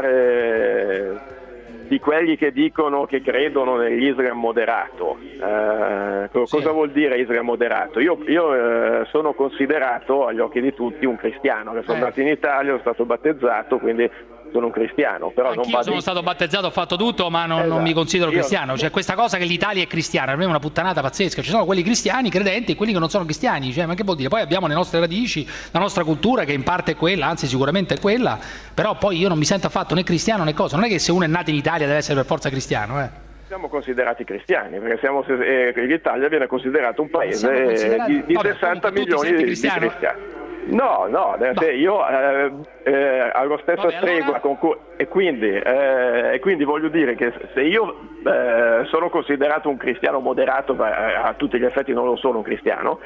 parlare di quelli che dicono che credono nell'Islam moderato. Eh, co- cosa vuol dire Islam moderato? Io, io eh, sono considerato agli occhi di tutti un cristiano, che sono Eh. nato in Italia, sono stato battezzato, quindi sono un cristiano. Però non Anch'io va sono di- stato battezzato, ho fatto tutto, ma non, non Esatto. mi considero Io- cristiano. Cioè, questa cosa che l'Italia è cristiana, per me è una puttanata pazzesca. Ci sono quelli cristiani, credenti, e quelli che non sono cristiani. Cioè, ma che vuol dire? Poi abbiamo le nostre radici, la nostra cultura, che in parte è quella, anzi sicuramente è quella, però poi io non mi sento affatto né cristiano né cosa. Non è che se uno è nato in Italia deve essere per forza cristiano, eh. Siamo considerati cristiani, perché siamo, eh, l'Italia viene considerato un paese Siamo considerati- di, di Vabbè, sessanta comunque tu ti milioni senti di, di cristiano? cristiani. No, no, se io eh, eh, allo stesso Vabbè, stregua allora- con cui- e, quindi, eh, e quindi voglio dire che se io eh, sono considerato un cristiano moderato, ma a tutti gli effetti non lo sono un cristiano,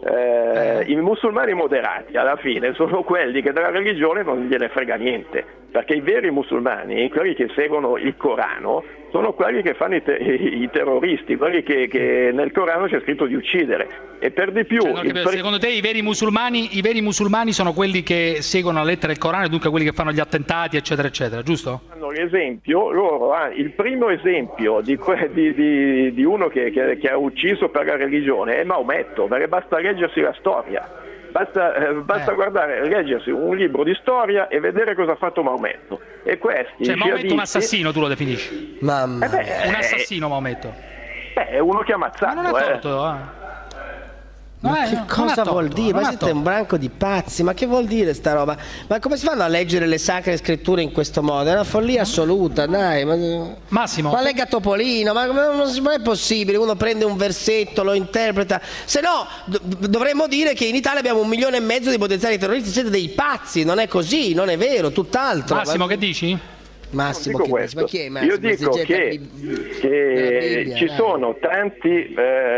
eh, i musulmani moderati alla fine sono quelli che della religione non gliene frega niente, perché i veri musulmani, quelli che seguono il Corano, sono quelli che fanno i, te- i terroristi, quelli che, che nel Corano c'è scritto di uccidere. E per di più, Cioè, non il capisco, pre- secondo te i veri musulmani, i veri musulmani sono quelli che seguono la lettera del Corano e dunque quelli che fanno gli attentati, eccetera, eccetera, giusto? hanno l'esempio, loro hanno il primo esempio di, que- di- di- di uno che, che- che ha ucciso per la religione è Maometto, perché basta leggersi la storia, basta, eh, basta Eh. guardare, leggersi un libro di storia e vedere cosa ha fatto Maometto. E questi Cioè, Maometto è un jihadisti- assassino, tu lo definisci? Mamma Eh beh, Un assassino, Maometto. eh, è uno che ha ammazzato. Ma non ha eh. torto, eh. Ma No, eh, che non cosa ha torto, vuol dire? non Ma ha siete torto. un branco di pazzi, ma che vuol dire sta roba? Ma come si fanno a leggere le sacre scritture in questo modo? È una follia assoluta, dai. Ma, Massimo. ma legga Topolino, ma ma non non è possibile, uno prende un versetto, lo interpreta. Se no do- dovremmo dire che in Italia abbiamo un milione e mezzo di potenziali terroristi, siete dei pazzi, non è così, non è vero, tutt'altro. Massimo, Ma- che dici? Massimo, Non dico che questo. ma chi è Massimo? Io dico Esegeta che, bi- che della Bibbia, ci dai. sono tanti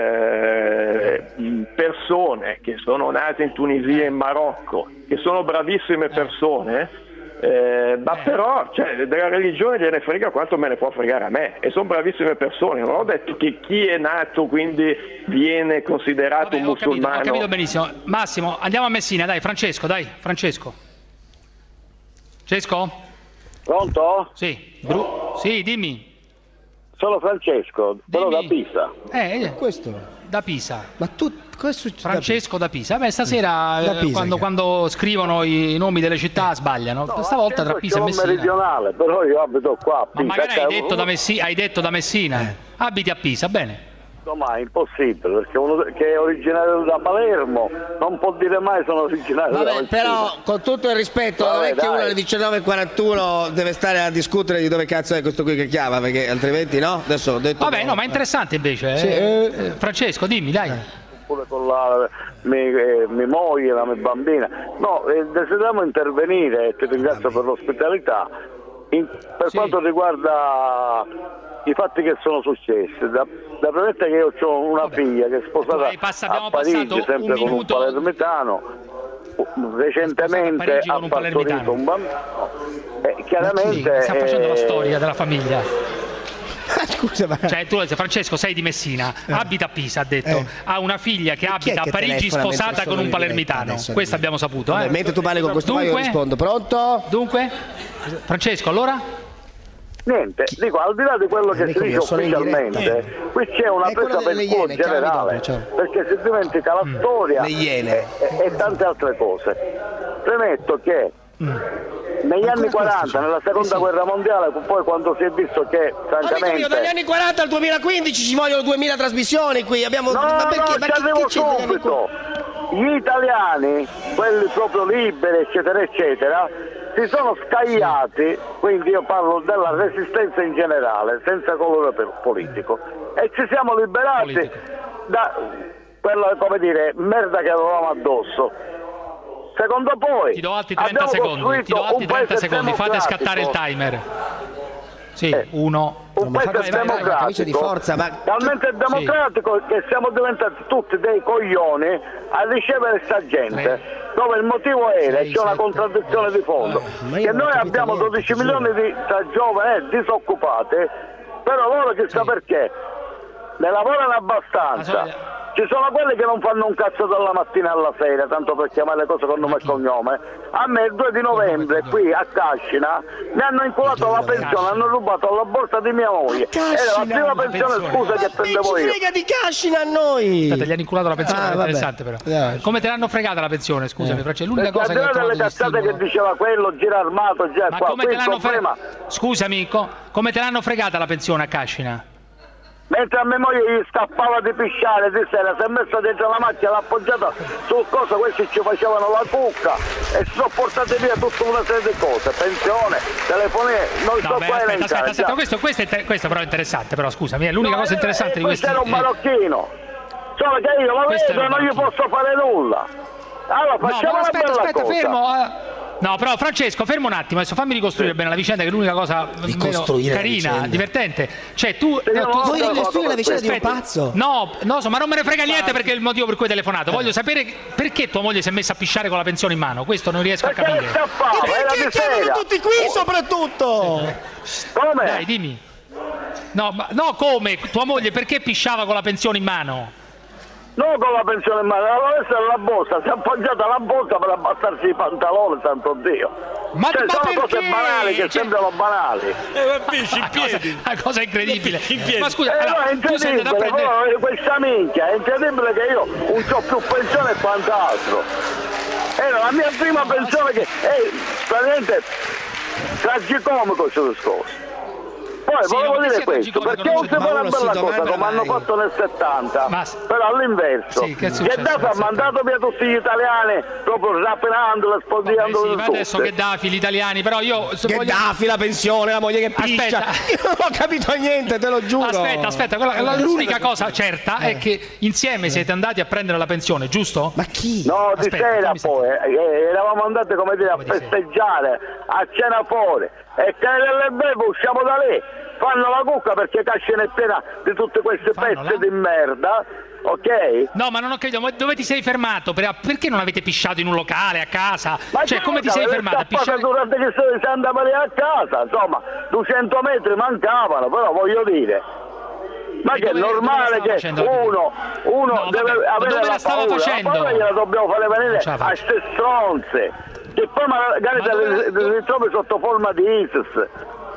eh, persone che sono nate in Tunisia e in Marocco, che sono bravissime persone, eh, ma però cioè, della religione gliene frega quanto me ne può fregare a me, e sono bravissime persone. Non ho detto che chi è nato quindi viene considerato un Ho capito, musulmano. ho capito benissimo. Massimo, andiamo a Messina, dai, Francesco, dai, Francesco. Francesco? Pronto? Sì, Bru- sì, dimmi. Sono Francesco, però da Dimmi. Pisa. Eh, questo? Da Pisa. Ma tu, cosa succede? Francesco da Pisa. Beh, stasera Da eh, Pisa, quando, che- quando scrivono i nomi delle città sbagliano. Stavolta tra Pisa e Sono Messina. meridionale, però io abito qua a Ma Pisa. magari hai Cioè, detto, da Messi- hai detto da Messina. Eh. Abiti a Pisa, bene. No, ma è impossibile, perché uno che è originario da Palermo non può dire mai sono originario da Vabbè, Messina. però con tutto il rispetto, non Vabbè, è che dai. uno alle diciannove e quarantuno deve stare a discutere di dove cazzo è questo qui che chiama, perché altrimenti no? Adesso ho detto. Vabbè, no, ma è interessante invece. eh. Sì, eh. Eh, Francesco, dimmi, dai. Pure con la mia, eh, mia moglie, la mia bambina. No, eh, desideriamo intervenire, e ti ringrazio per l'ospitalità, in- per quanto riguarda i fatti che sono successi. Da, da premettere che io ho una figlia che è sposata hai pass- abbiamo a Parigi, passato sempre un con un minuto- palermitano, recentemente Parigi ha con un partorito palermitano. un bambino. Eh, chiaramente Stiamo facendo la eh, storia della famiglia. Scusa, ma. Cioè, tu, Francesco, sei di Messina, abita a Pisa, ha detto. Eh. Ha una figlia che Chi è abita a che Parigi, telefona mentre sposata sono con un in diretta palermitano. adesso? Questo abbiamo saputo. Vabbè, Eh? mentre tu parli con questo qua io Dunque? rispondo. Pronto? Dunque? Francesco, allora? Niente, dico, al di là di quello che Dico, si dice io sono in ufficialmente, diretta. qui c'è una È quello presa per delle il culo Iene, chiamami generale, dopo, ciao. perché si dimentica la storia Le Iene. e, e- e tante altre cose. Premetto che negli Ancora anni quaranta, questo, nella seconda eh sì. guerra mondiale, poi quando si è visto che Amico francamente mio, dagli anni quaranta al duemilaquindici ci vogliono duemila trasmissioni qui. Abbiamo. no, ma perché? no, Ma ci chi, arrivo chi c'è negli anni subito. Gli italiani, quelli proprio liberi, eccetera, eccetera, si sono scagliati, quindi io parlo della resistenza in generale, senza colore per politico, e ci siamo liberati Politico. da quella, come dire, merda che avevamo addosso. Secondo poi Ti do altri trenta abbiamo secondi, ti costruito do altri un trenta paese secondi, fate scattare il democratico. timer. Sì, Eh. uno. Un Ma paese fate scattare una democratico, camicia di forza, ma- talmente democratico che siamo diventati tutti dei coglioni a ricevere sta gente, Tre. dove il motivo era, Sei, c'è una sette, contraddizione di fondo, ma io che non ho noi capito abbiamo niente, dodici ti milioni giuro. di tra giovani eh, disoccupati, però loro chissà Sì. perché ne lavorano Ma abbastanza. so- Ci sono quelli che non fanno un cazzo dalla mattina alla sera, tanto per chiamare le cose con nome e cognome. A me il due di novembre qui a Cascina mi hanno inculato la pensione, hanno rubato la borsa di mia moglie. Era la Cascina, prima la pensione, pensione. scusa, che Ma prendevo ci io. frega di Cascina a noi. Aspetta, gli hanno inculato la pensione, Ah, è vabbè. interessante però. Dai. Come te l'hanno fregata la pensione, scusami, Francesco? È l'unica Perché cosa al che di ho là delle trovato cazzate che distinguo. diceva quello, gira armato, gira Ma qua. come Qui te il l'hanno problema, fregata? Scusami, co- come te l'hanno fregata la pensione a Cascina? mentre a mia moglie gli scappava di pisciare di sera, si è messo dentro la macchina, l'ha appoggiata sul coso, questi ci facevano la cucca e si sono portate via tutta una serie di cose, pensione, telefonie, non No, so beh, qua aspetta, elencare, aspetta, aspetta, già. questo, questo, è inter- questo però è interessante, però scusami, è l'unica No, cosa eh, interessante eh, di questi... questo era un eh, marocchino, solo che io lo Questo vedo era e un non gli marocchino. posso fare nulla. Allora No, facciamo ma una aspetta, bella aspetta, cosa. fermo. eh. No, però Francesco, fermo un attimo, adesso fammi ricostruire bene la vicenda, che è l'unica cosa Ricostruire la carina, vicenda. divertente. Cioè, tu, Sì, no, no, tu- no, Vuoi no, ricostruire la vicenda di un Aspetta. pazzo? No, no, so, ma non me ne frega niente perché è il motivo per cui hai telefonato. Voglio sapere perché tua moglie si è messa a pisciare con la pensione in mano. Questo non riesco a Perché le capire. scappava, era Perché di chiamano sera. tutti qui soprattutto? Come? Dai, dimmi. No, ma, no, come? Tua moglie perché pisciava con la pensione in mano? Non con la pensione in mano, aveva messo nella borsa, si è appoggiata alla borsa per abbassarsi i pantaloni, santo Dio. Ma, Cioè, ma sono perché? cose banali che Cioè- sembrano banali. Eh, pisci in Una cosa, piedi. una cosa incredibile. In piedi. Ma scusa, Eh, allora, no, è tu sei andato a incredibile, prendere... però, questa minchia, è incredibile che io non ho più pensione e quant'altro. Era la mia prima pensione che è praticamente tragicomico questo discorso. Poi Sì, volevo no, ma che dire sia questo, tragicomico perché non non c'è- si fa ma una uno si bella cosa domanda come hanno mai. fatto nel settanta, Ma- però all'inverso. Sì, che è Che successo Dafi nel ha mandato via tutti gli italiani, proprio rapinandoli, Vabbè, sfondiandoli sì, ma adesso tutti. Gheddafi, gli italiani, però io... se voglio- Gheddafi, la pensione, la moglie che piscia. Aspetta. Io non ho capito niente, te lo giuro. Aspetta, aspetta, quella- la- l'unica cosa certa è che insieme siete andati a prendere la pensione, giusto? Ma chi? No, di Aspetta, sera fammi poi, eh, eravamo andati come dire a Come di sera? festeggiare, a cena fuori, e che nelle bebe usciamo da lì, fanno la cucca perché Cascina è piena di tutte queste Fanno pezze la- di merda, ok? No, ma non ho capito, ma dove ti sei fermato? Per- Perché non avete pisciato in un locale, a casa? Ma Cioè, che come ti cosa? sei Le fermato? A scappate pisciare? durante che si si andava lì a casa, insomma, duecento metri mancavano, però voglio dire. Ma E che è dove- dove normale la stava che facendo la pipì? uno, uno No, deve vabbè, ma avere dove la la stava paura, facendo? la paura gliela dobbiamo fare venire Non ce la a faccio. ste stronze, che poi magari Ma te dove- le, le ritrovi sotto forma di ISIS.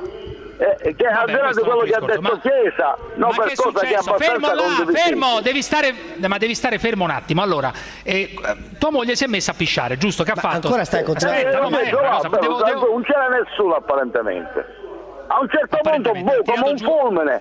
Eh, che al di là di questo è un quello altro che ha discorso, detto ma- Chiesa, non ma per che è cosa che è successo? abbastanza Fermo là, condivisibile. fermo, devi stare, ma devi stare fermo un attimo. Allora, eh, tua moglie si è messa a pisciare, giusto? Che ha Ma fatto? ancora stai con- Aspetta, Eh, no, ma è detto, una va, cosa, però, devo- devo- non c'era nessuno apparentemente. A un certo punto, Apparentemente, boh, ha tirato come un giù- fulmine,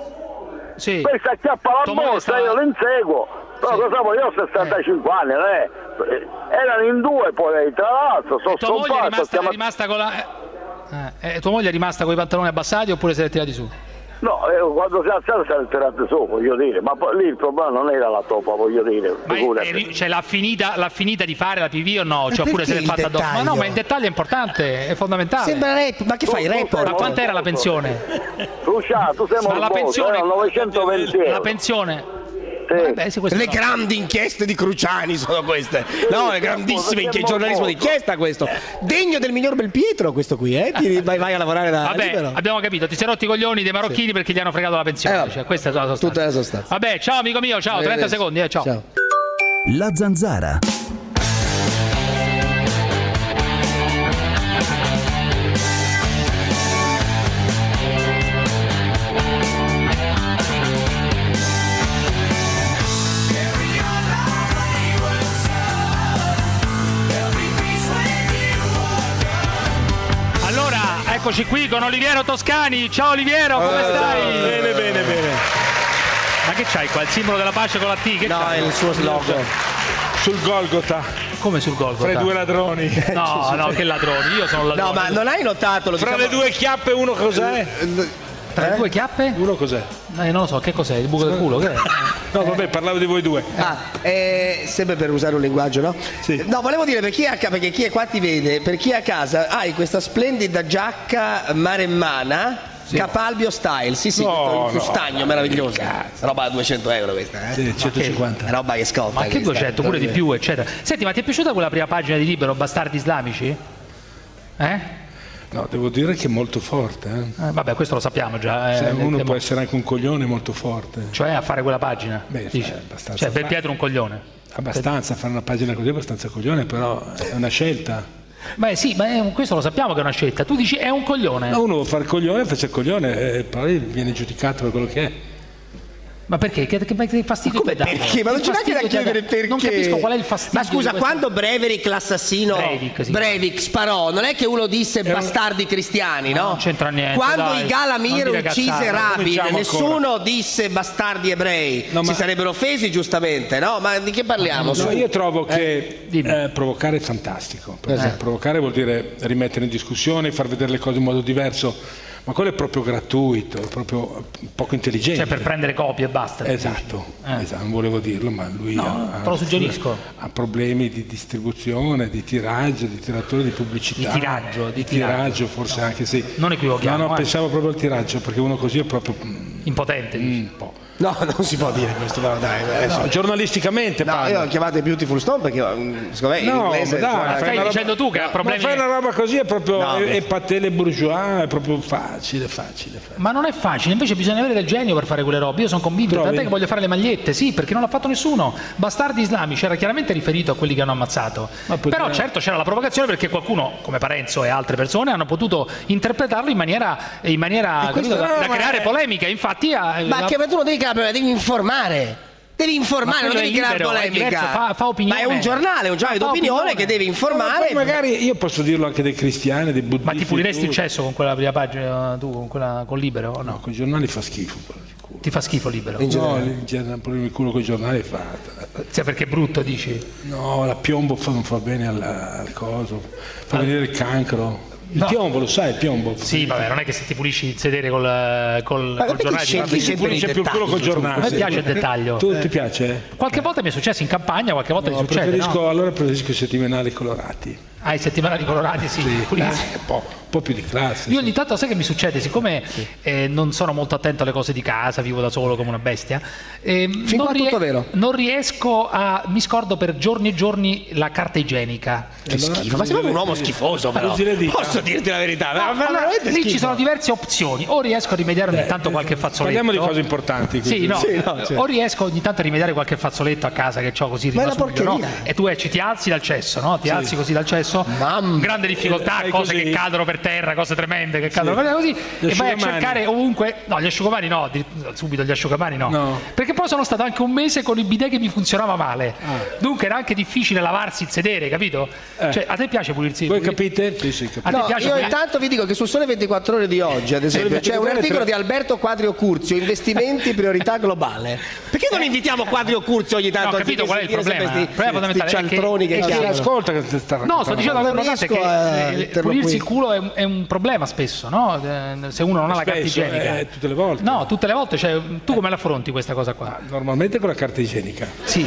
Sì. questa acchiappa la Tua moglie borsa, stava- io l'inseguo, però Sì. cosa vuoi, io ho sessantacinque anni, non è? Erano in due poi, tra l'altro, sono Tua moglie è scomparso, rimasta, stiamo- è rimasta con la... Eh, eh, tua moglie è rimasta con i pantaloni abbassati oppure se li è tirati su? No, eh, quando si è alzato si è tirato su, voglio dire, ma poi lì il problema non era la topa, voglio dire, Ma è- figurati. è- cioè, l'ha finita, l'ha finita di fare la pipì o no? Cioè, oppure perché se l'è il fatta dopo? Ma no, dettaglio? ma il dettaglio è importante, è fondamentale. Sembra rap, ma che fai, Tu- tu rapper? sei Ma quant'era la morboso. pensione? Lucia, tu sei Ma la morboso, pensione- erano novecentoventi euro. La pensione? Sì. Vabbè, sì, questo Le no. grandi inchieste di Cruciani sono queste. No, è grandissime inchieste, giornalismo d'inchiesta questo. Degno del miglior Belpietro questo qui, eh? Ti vai, vai a lavorare da Vabbè, libero. abbiamo capito, ti sei rotti i coglioni dei marocchini perché gli hanno fregato la pensione. Eh, vabbè. Cioè, questa è la sostanza. Tutta la sostanza. Vabbè, ciao amico mio, ciao, trenta Arrivederci. secondi, eh, ciao. Ciao. La zanzara. Eccoci qui con Oliviero Toscani. Ciao Oliviero, come Eh, stai? Bene, bene, bene. Ma che c'hai qua? Il simbolo della pace con la T? Che No, c'hai? è il suo slogan. Sul Golgota. Come sul Golgota? Fra i due ladroni. No, no, che ladroni? Io sono ladrone. No, ma non hai notato? Lo Fra diciamo... le due chiappe uno cos'è? Tra le due chiappe? Uno cos'è? Eh, non lo so, che cos'è? Il buco del culo? Che è? No, vabbè, parlavo di voi due. Ah, eh, sempre per usare un linguaggio, no? Sì. No, volevo dire per chi è a casa, perché chi è qua ti vede, per chi è a casa hai questa splendida giacca maremmana, sì. Capalbio style, sì sì, No, questo fustagno no, meraviglioso. Roba da duecento euro questa, eh? Sì, centocinquanta. Che, roba che scotta. Ma che questa, duecento, pure di più, eccetera. Senti, ma ti è piaciuta quella prima pagina di Libero, Bastardi Islamici? Eh? No, devo dire che è molto forte. Eh? Eh, vabbè, questo lo sappiamo già. Eh, Cioè, uno eh, può essere anche un coglione molto forte. Cioè a fare quella pagina? Beh, dici? cioè, abbastanza Cioè, per fa- Pietro un coglione. Abbastanza, fare una pagina così è abbastanza coglione, però è una scelta. Beh sì, ma è un- questo lo sappiamo che è una scelta. Tu dici è un coglione. No, uno vuole fare il coglione, faccia il coglione e poi viene giudicato per quello che è. Ma perché? Che, che, che fastidio Come ti dà? perché? Ma non Che c'è neanche da fastidio ti dà? chiedere perché. Non capisco qual è il fastidio. Ma scusa, di questo- quando Breivik l'assassino Breivik, sì. Breivik sparò, non è che uno disse bastardi cristiani, Ma no? non c'entra niente, Quando dai. i Galamir Non dire uccise cazzate, Rabin, cominciamo nessuno disse bastardi ebrei. No, ma- Si sarebbero offesi giustamente, no? Ma di che parliamo? No, Su. io trovo che eh, provocare è fantastico, perché Esatto. provocare vuol dire rimettere in discussione, far vedere le cose in modo diverso, ma quello è proprio gratuito, è proprio poco intelligente. Cioè per prendere copie e basta. Esatto, Eh. esatto, non volevo dirlo, ma lui No, ha, te lo suggerisco. ha problemi di distribuzione, di tiraggio, di tiratura di pubblicità. Di tiraggio, di di tiraggio. tiraggio forse anche sì. Non equivochiamo, No, no, eh. pensavo proprio al tiraggio, perché uno così è proprio Impotente. dici. un po'. No, non si può dire questo, però dai. adesso- No, giornalisticamente No, parlo. io ho chiamato Beautiful Stone perché mm, secondo me in No, inglese ma dai, suona- fai Stai una roba- dicendo tu che ha problemi. Ma fai una roba così è proprio No, è, ma- è patele bourgeois, è proprio facile, facile, facile. Ma non è facile, invece bisogna avere del genio per fare quelle robe. Io sono convinto, Trovi? tant'è che voglio fare le magliette, sì, perché non l'ha fatto nessuno. Bastardi Islamici era chiaramente riferito a quelli che hanno ammazzato. poteva- Però certo c'era la provocazione perché qualcuno, come Parenzo e altre persone, hanno potuto interpretarlo in maniera, in maniera questo- capito, da, no, da ma creare è- polemica. Infatti ha- Ma la- che ma tu non devi creare, devi informare. Devi informare, Ma non quello devi è creare libero, è polemica. diverso, fa- fa opinione. Ma è un giornale, un giornale Ma fa d'opinione opinione. che deve informare. Ma poi magari io posso dirlo anche dei cristiani, dei buddisti. Ma ti puliresti il tutto. cesso con quella prima pagina tu, con quella con Libero o no? No, con i giornali fa schifo. però, sicuro. Ti fa schifo Libero? No, in generale, pure il culo con i giornali fa. Cioè perché è brutto dici? No, la piombo fa- non fa bene al, al coso, fa Ah. venire il cancro. Il No. piombo, lo sai, il piombo. Sì, vabbè, non è che se ti pulisci il sedere col, col, Ma col perché giornale scegli ti Si sempre pulisce i più il culo col dettagli, giornale. A me piace il dettaglio. Tu ti piace? Qualche volta mi è successo in campagna, qualche volta No, mi succede. preferisco, No? allora preferisco i settimanali colorati. Ah, i settimanali colorati, sì. Sì, puliti. dai, un, po', un po' più di classe. Io ogni tanto sai che mi succede, siccome eh, non sono molto attento alle cose di casa, vivo da solo come una bestia, ehm, Fin non, qua tutto vero. non riesco a. Mi scordo per giorni e giorni la carta igienica. Che schifo, ma sei proprio un uomo schifoso però. Così le dita. Posso dirti la verità? No, ma allora, veramente lì schifo. ci sono diverse opzioni. O riesco a rimediare ogni tanto qualche fazzoletto. Parliamo di cose importanti. Sì, quindi. no. Sì, no, certo. O riesco ogni tanto a rimediare qualche fazzoletto a casa che ho così Ma è rimasto una subito, no? porcheria. E tu esci, ti alzi dal cesso, no? Ti alzi così dal cesso, Mamma. grande difficoltà, Fai cose così. che cadono per terra, cose tremende che cadono per terra così, Gli e vai a asciugamani. cercare ovunque. No, gli asciugamani no, di- subito gli asciugamani no. No. Perché poi sono stato anche un mese con il bidet che mi funzionava male. Ah. Dunque era anche difficile lavarsi il sedere, capito? Eh. Cioè, a te piace pulirsi? Voi puli- capite? Sì, sì, capite. A te No, piace io pulire- intanto vi dico che sul Sole ventiquattro Ore di oggi, ad esempio, Sole c'è un ventiquattro Ore articolo tre- di Alberto Quadrio Curzio, investimenti, priorità globale. Perché non invitiamo Quadrio Curzio ogni tanto? No, ho capito anziché qual è il sentire problema. sempre Il problema sti- sti fondamentale è che- cialtroni che è che- Chi chiamano. ascolta che sta No, sto dicendo alla Non ragazza che riesco a eh, interloquire. pulirsi il culo è un, è un problema spesso, no? Eh, Se uno non ha la carta Spesso, igienica. eh, tutte le volte. No, tutte le volte, cioè, tu come l'affronti questa cosa qua? Normalmente con la carta igienica. Sì.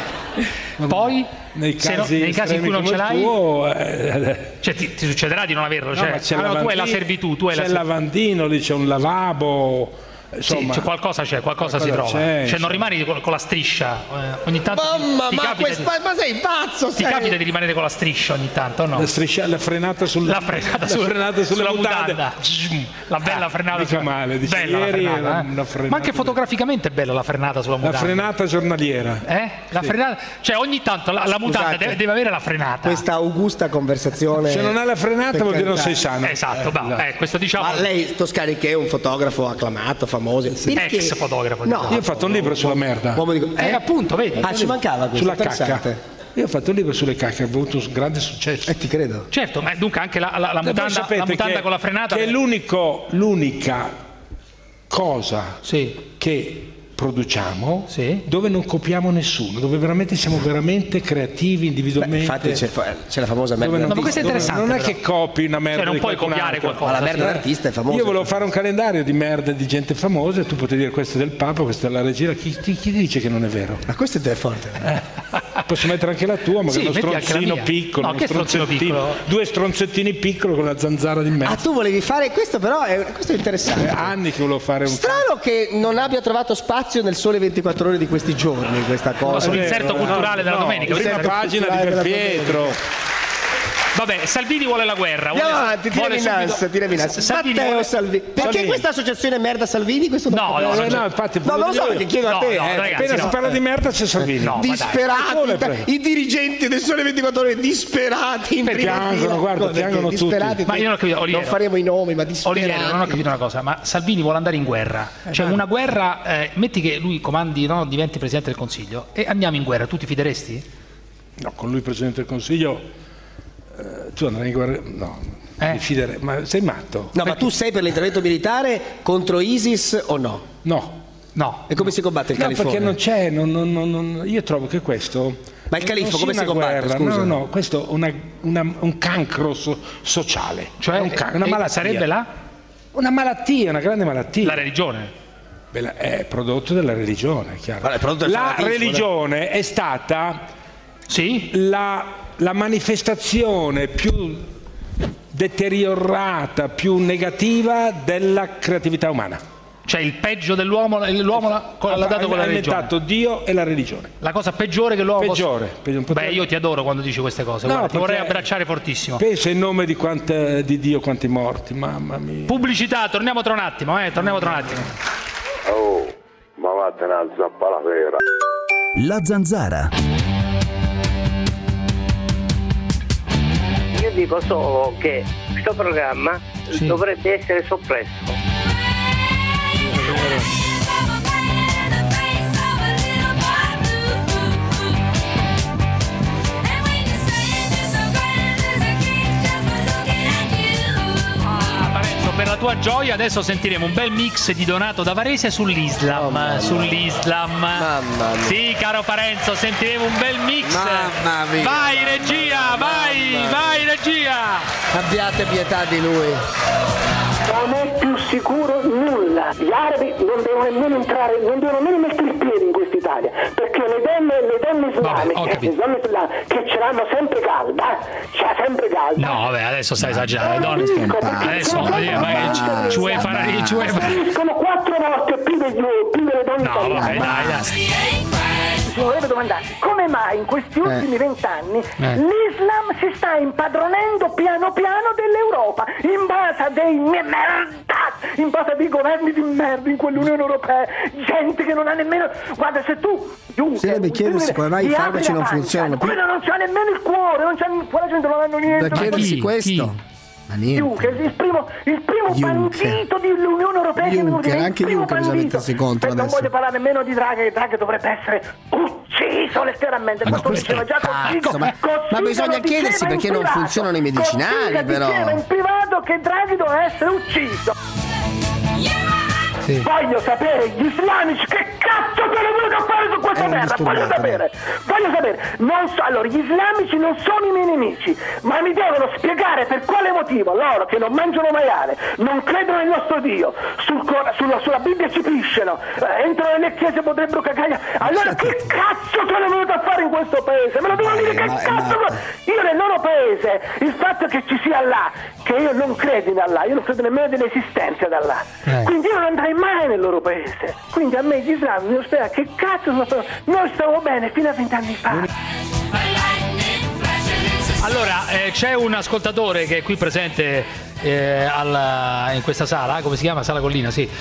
Poi, Nei se no- casi, nei casi in cui non ce estremi l'hai, come il tuo, eh, cioè, ti, ti succederà di non averlo. no, Cioè, ma c'è ah, no, tu hai la lavandino- servitù, tu hai la c'è il servitù. lavandino, lì c'è un lavabo. Sì, Insomma, c'è qualcosa c'è, qualcosa, si qualcosa trova. c'è, Cioè, non insomma. rimani con, con la striscia. eh, ogni tanto ti- Mamma, ti ma, capita questa, di, ma sei pazzo, ti sei? capita di rimanere con la striscia ogni tanto, o no? la, striscia, la frenata sul La frenata, sul- frenata sulle sulla mutande. mutanda. La bella Ah, frenata. mica sulla- male, dice, bella la ieri frenata, era eh. una frenata Ma anche fotograficamente è bella la frenata sulla La mutanda. frenata giornaliera. Eh? La frenata, cioè ogni tanto la, la mutanda Scusate. deve, deve avere la frenata. Questa augusta conversazione. Se non hai la frenata per vuol dire non carità. sei sano. Esatto, bravo. Eh, questo diciamo Ma lei, Toscani, che è un fotografo acclamato, famoso. Perché- ex fotografo. No, Io ho fatto un libro sulla merda. uomo di- Eh, appunto, vedi. Ah, ci mancava questo. Sulla interessante. cacca. Io ho fatto un libro sulle cacche, ho avuto un grande successo. E eh, ti credo. Certo, ma dunque anche la, la, la mutanda, la mutanda che, con la frenata... Che è l'unico, l'unica cosa sì. che produciamo sì. dove non copiamo nessuno, dove veramente siamo veramente creativi individualmente. Beh, infatti c'è, c'è la famosa merda non, d'artista. Ma questo è interessante. Non è però. che copi una merda, cioè, non di puoi copiare altro. qualcosa. Ma la merda sì. d'artista è famosa. Io volevo fare un calendario di merda di gente famosa e tu potevi dire questo è del Papa, questo è della regia. Chi, chi, chi dice che non è vero? Ma questo è forte. Eh. Posso mettere anche la tua, magari sì, uno stronzino piccolo, no, uno che stronzino piccolo? Due stronzettini piccoli con la zanzara di mezzo. Ah, tu volevi fare questo, però è, questo è interessante. Eh, anni che volevo fare un strano che non abbia trovato spazio nel Sole ventiquattro Ore di questi giorni questa cosa. Sull'inserto culturale no, della no, domenica. Prima pagina di Perpietro. Vabbè, Salvini vuole la guerra. Andiamo vuole, avanti, tira Minanza, tira Minanza. Salvini Matteo vuole... Salvini. Perché Salvini. questa associazione merda Salvini? Questo no, no, no, no, infatti, no, non lo so perché chiedo no, a te. no, eh. ragazzi, Appena no. si parla di merda c'è Salvini. No, disperati, i dirigenti del Sole ventiquattro Ore disperati in prima piangono, fila. guarda, piangono disperati, tutti. Ma io non ho capito, non faremo i nomi, ma disperati. Oliviero, non ho capito una cosa, ma Salvini vuole andare in guerra. Cioè una guerra, eh, metti che lui comandi, no, diventi Presidente del Consiglio e andiamo in guerra, tu ti fideresti? No, con lui Presidente del Consiglio eh, tu andrai in guerra, no. Eh? Mi fidere, ma sei matto? No, ma tu sei per l'intervento militare contro ISIS o no? No. No. E come si combatte il no, califfo? Perché non c'è, non, non, non, io trovo che questo... Ma il califfo come si una combatte? Guerra, Scusa. no, no, no, questo è una, una, un cancro so, sociale. Cioè un can- una malattia. Sarebbe la? Una malattia, una grande malattia. La religione. Beh, è prodotto della religione, chiaro. Vabbè, prodotto del la fanatismo, religione dai. È stata sì? la, la manifestazione più deteriorata, più negativa della creatività umana. Cioè il peggio dell'uomo, l'uomo l'ha dato con la religione. Ha inventato Dio e la religione. La cosa peggiore che l'uomo peggiore, possa... Beh, io ti adoro quando dici queste cose, no, guarda, ti vorrei abbracciare fortissimo. Pensa in nome di, quanta, di Dio quanti morti, mamma mia. Pubblicità, torniamo tra un attimo, eh, torniamo tra un attimo. Oh, ma vattene a zappa la vera. La Zanzara. Io dico solo che questo programma sì. dovrebbe essere soppresso. Per la tua gioia adesso sentiremo un bel mix di Donato da Varese sull'Islam. Oh, sull'Islam. Mamma mia. Sì, caro Parenzo, sentiremo un bel mix. Mamma mia. Vai regia, vai, Mamma vai regia. Abbiate pietà di lui. Non è più sicuro nulla. Gli arabi non devono nemmeno entrare, non devono nemmeno mettere il piede in questa Italia, perché le donne, le donne islamiche, le donne islamiche che ce l'hanno sempre calda, c'è sempre calda. No, vabbè, adesso stai esagerando, le donne adesso ma ci vuoi fare ci vuoi fare sono quattro volte più degli più delle donne no, italiane. Vabbè, dai, dai. Si vorrebbe domandarsi come mai in questi ultimi vent'anni eh. l'Islam si sta impadronendo piano piano dell'Europa in base a dei merda, in base a dei governi di merda in quell'Unione Europea, gente che non ha nemmeno, guarda, se tu Juncker, sarebbe chiedersi come mai i farmaci non funzionano più, quello non c'ha nemmeno il cuore, non c'ha, quella gente non hanno niente da chiedersi chi? questo Chi? Juncker, il primo, il primo bandito dell'Unione Europea Juncker, che è anche Juncker bisogna mettersi contro adesso. Non voglio parlare nemmeno di Draghi, che Draghi dovrebbe essere ucciso letteralmente, ma questo diceva già Cossiga, ma, ma bisogna chiedersi perché non funzionano i medicinali. Cossiga però diceva in privato che Draghi doveva essere ucciso. Sì. Voglio sapere gli islamici che cazzo te ne venuto a fare su questa terra, voglio sapere, voglio sapere, non so, allora gli islamici non sono i miei nemici, ma mi devono spiegare per quale motivo loro che non mangiano maiale, non credono nel nostro Dio, sul, sulla, sulla Bibbia ci pisciano, eh, entrano nelle chiese potrebbero cagare, allora che cazzo te ne venuto a fare in questo paese? Me lo devono dire, che ma, cazzo ma... io nel loro paese, il fatto che ci sia Allah, che io non credo in Allah, io non credo nemmeno dell'esistenza di Allah, eh. quindi io non andrei mai nel loro paese, quindi a me gli islami mi spiega che cazzo noi stavamo bene fino a vent'anni fa. Allora eh, c'è un ascoltatore che è qui presente eh, alla, in questa sala, come si chiama? Sala Collina, sì,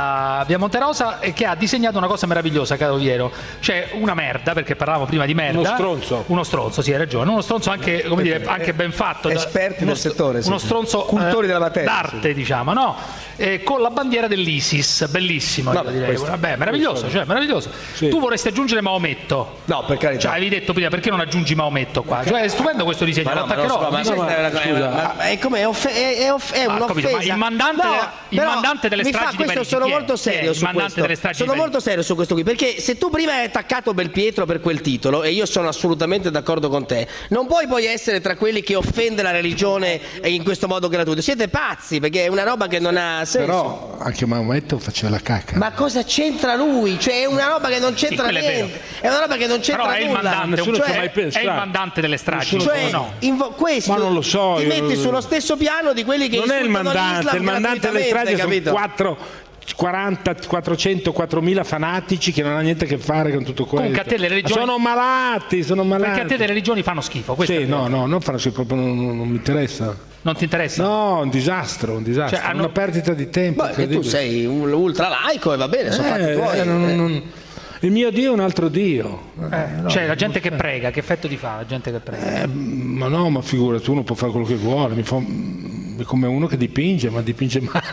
a via Monterosa, e che ha disegnato una cosa meravigliosa, caro Viero. C'è una merda, perché parlavamo prima di merda. Uno stronzo. Uno stronzo, sì, hai ragione. Uno stronzo anche, come dire, anche ben fatto. Esperti uno, del settore, sì. Uno stronzo cultori eh, della materia, d'arte, sì. diciamo, no? Eh, con la bandiera dell'ISIS, bellissimo, no, io direi. questo, Vabbè, meraviglioso, questo. cioè, meraviglioso. Sì. Tu vorresti aggiungere Maometto? No, per carità. Cioè, avevi detto prima, perché non aggiungi Maometto qua? Cioè, è stupendo questo disegno, ma lo no, ma attaccherò. non so, ma Disegno- questa è una- Scusa. ma- ma è come è, off- è, è, off- è Ah, ho capito, un'offesa. ma il mandante, No, il però mandante delle mi stragi fa di questo, Parigi, sono chi è? molto Chi è serio il su mandante questo. delle stragi Sono di molto serio su questo qui, perché se tu prima hai attaccato Belpietro per quel titolo, e io sono assolutamente d'accordo con te, non puoi poi essere tra quelli che offende la religione in questo modo gratuito. Siete pazzi, perché è una roba che non ha senso. Però anche Maometto faceva la cacca. Ma cosa c'entra lui? Cioè è una roba che non c'entra Sì, quello è niente. È, una roba che non c'entra Però è il nulla. mandante, Nessuno cioè, ci ha mai pensato. è il mandante delle stragi, Cioè, no? invo- questo Ma non lo so, ti io- metti sullo stesso piano di quelli che Non è il insultano mandante, l'Islam il mandante delle gratuitamente, stragi sono capito? quattro, quaranta, quattrocento, quattromila fanatici che non hanno niente a che fare con tutto questo. Comunque a te le religioni- Sono malati, sono malati. Perché a te le religioni fanno schifo. questo Sì, è no, vero. no, non fanno schifo, proprio non, non mi interessa. Non ti interessa? No, un disastro, un disastro, Cioè, hanno- una perdita di tempo. Beh, che tu incredibile. sei un ultra laico e va bene, sono fatti Eh, tuoi. eh, non- non- il mio Dio è un altro Dio. Eh, no, cioè la gente che prega, che effetto ti fa la gente che prega? Eh, ma no, ma figurati, uno può fare quello che vuole, mi fa è come uno che dipinge, ma dipinge male.